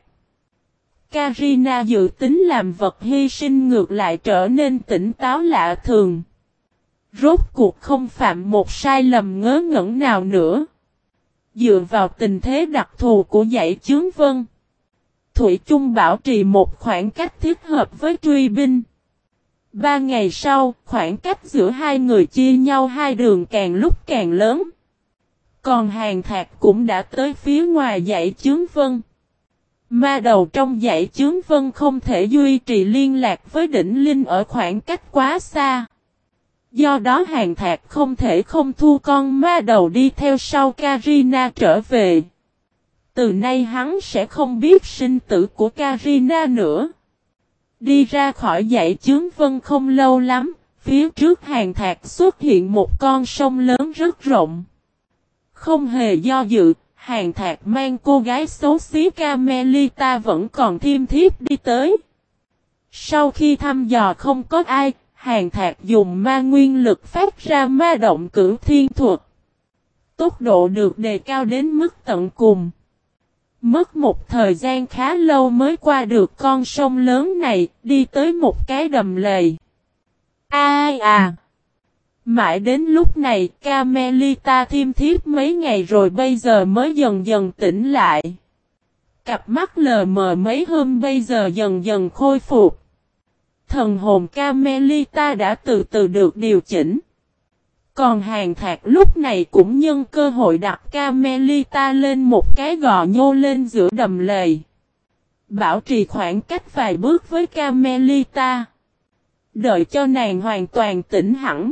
Karina dự tính làm vật hy sinh ngược lại trở nên tỉnh táo lạ thường. Rốt cuộc không phạm một sai lầm ngớ ngẩn nào nữa. Dựa vào tình thế đặc thù của dãy chướng vân, Thủy chung bảo trì một khoảng cách thích hợp với truy binh. 3 ngày sau, khoảng cách giữa hai người chia nhau hai đường càng lúc càng lớn. Còn Hàng Thạc cũng đã tới phía ngoài dãy chướng vân. Ma đầu trong dãy chướng vân không thể duy trì liên lạc với đỉnh linh ở khoảng cách quá xa. Do đó Hàng Thạc không thể không thu con ma đầu đi theo sau Karina trở về. Từ nay hắn sẽ không biết sinh tử của Karina nữa. Đi ra khỏi dãy chướng vân không lâu lắm, phía trước Hàn Thạc xuất hiện một con sông lớn rất rộng. Không hề do dự, Hàn Thạc mang cô gái xấu xí Carmelita vẫn còn thiêm thiếp đi tới. Sau khi thăm dò không có ai, Hàn Thạc dùng ma nguyên lực phát ra ma động cửu thiên thuật. Tốc độ được đề cao đến mức tận cùng. Mất một thời gian khá lâu mới qua được con sông lớn này, đi tới một cái đầm lầy. Ai à! Mãi đến lúc này, Carmelita thiêm thiếp mấy ngày rồi bây giờ mới dần dần tỉnh lại. Cặp mắt lờ mờ mấy hôm bây giờ dần dần khôi phục. Thần hồn Carmelita đã từ từ được điều chỉnh. Còn Hàn Thạc lúc này cũng nhân cơ hội đặt Carmelita lên một cái gò nhô lên giữa đầm lầy. Bảo trì khoảng cách vài bước với Carmelita. Đợi cho nàng hoàn toàn tỉnh hẳn.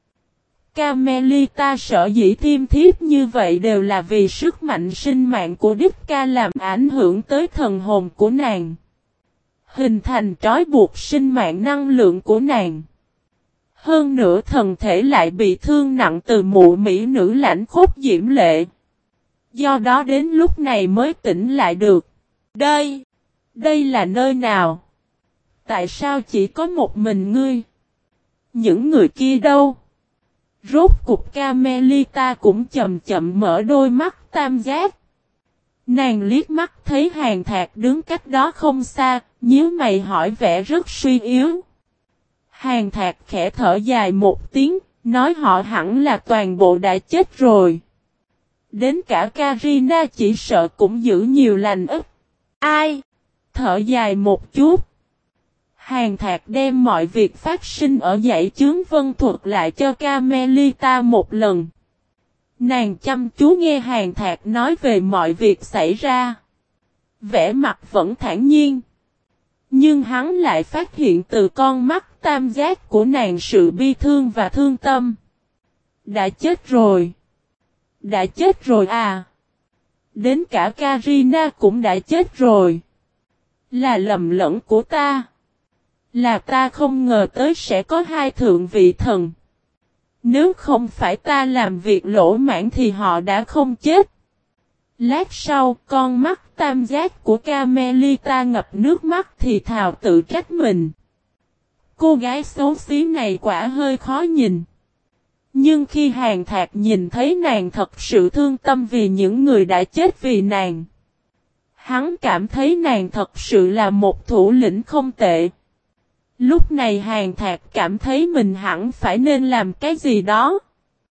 Carmelita sở dĩ thiêm thiếp như vậy đều là vì sức mạnh sinh mạng của Đích Ca làm ảnh hưởng tới thần hồn của nàng. Hình thành trói buộc sinh mạng năng lượng của nàng. Hơn nữa thần thể lại bị thương nặng từ mụ mỹ nữ lãnh khốc diễm lệ. Do đó đến lúc này mới tỉnh lại được. Đây là nơi nào? Tại sao chỉ có một mình ngươi? Những người kia đâu? Rốt cục Carmelita cũng chậm chậm mở đôi mắt tam giác. Nàng liếc mắt thấy Hàn Thạc đứng cách đó không xa, nhíu mày hỏi vẻ rất suy yếu. Hàn Thạc khẽ thở dài một tiếng, nói họ hẳn là toàn bộ đã chết rồi. Đến cả Karina chỉ sợ cũng giữ nhiều lành ít. Ai? Thở dài một chút. Hàn Thạc đem mọi việc phát sinh ở dãy chướng vân thuật lại cho Carmelita một lần. Nàng chăm chú nghe Hàn Thạc nói về mọi việc xảy ra. Vẻ mặt vẫn thản nhiên. Nhưng hắn lại phát hiện từ con mắt tam giác của nàng sự bi thương và thương tâm. Đã chết rồi. Đã chết rồi à. Đến cả Karina cũng đã chết rồi. Là lầm lẫn của ta. Là ta không ngờ tới sẽ có hai thượng vị thần. Nếu không phải ta làm việc lỗ mãn thì họ đã không chết. Lát sau, con mắt tam giác của Carmelita ngập nước mắt thì thào tự trách mình. Cô gái xấu xí này quả hơi khó nhìn. Nhưng khi Hàn Thạc nhìn thấy nàng thật sự thương tâm vì những người đã chết vì nàng. Hắn cảm thấy nàng thật sự là một thủ lĩnh không tệ. Lúc này Hàn Thạc cảm thấy mình hẳn phải nên làm cái gì đó.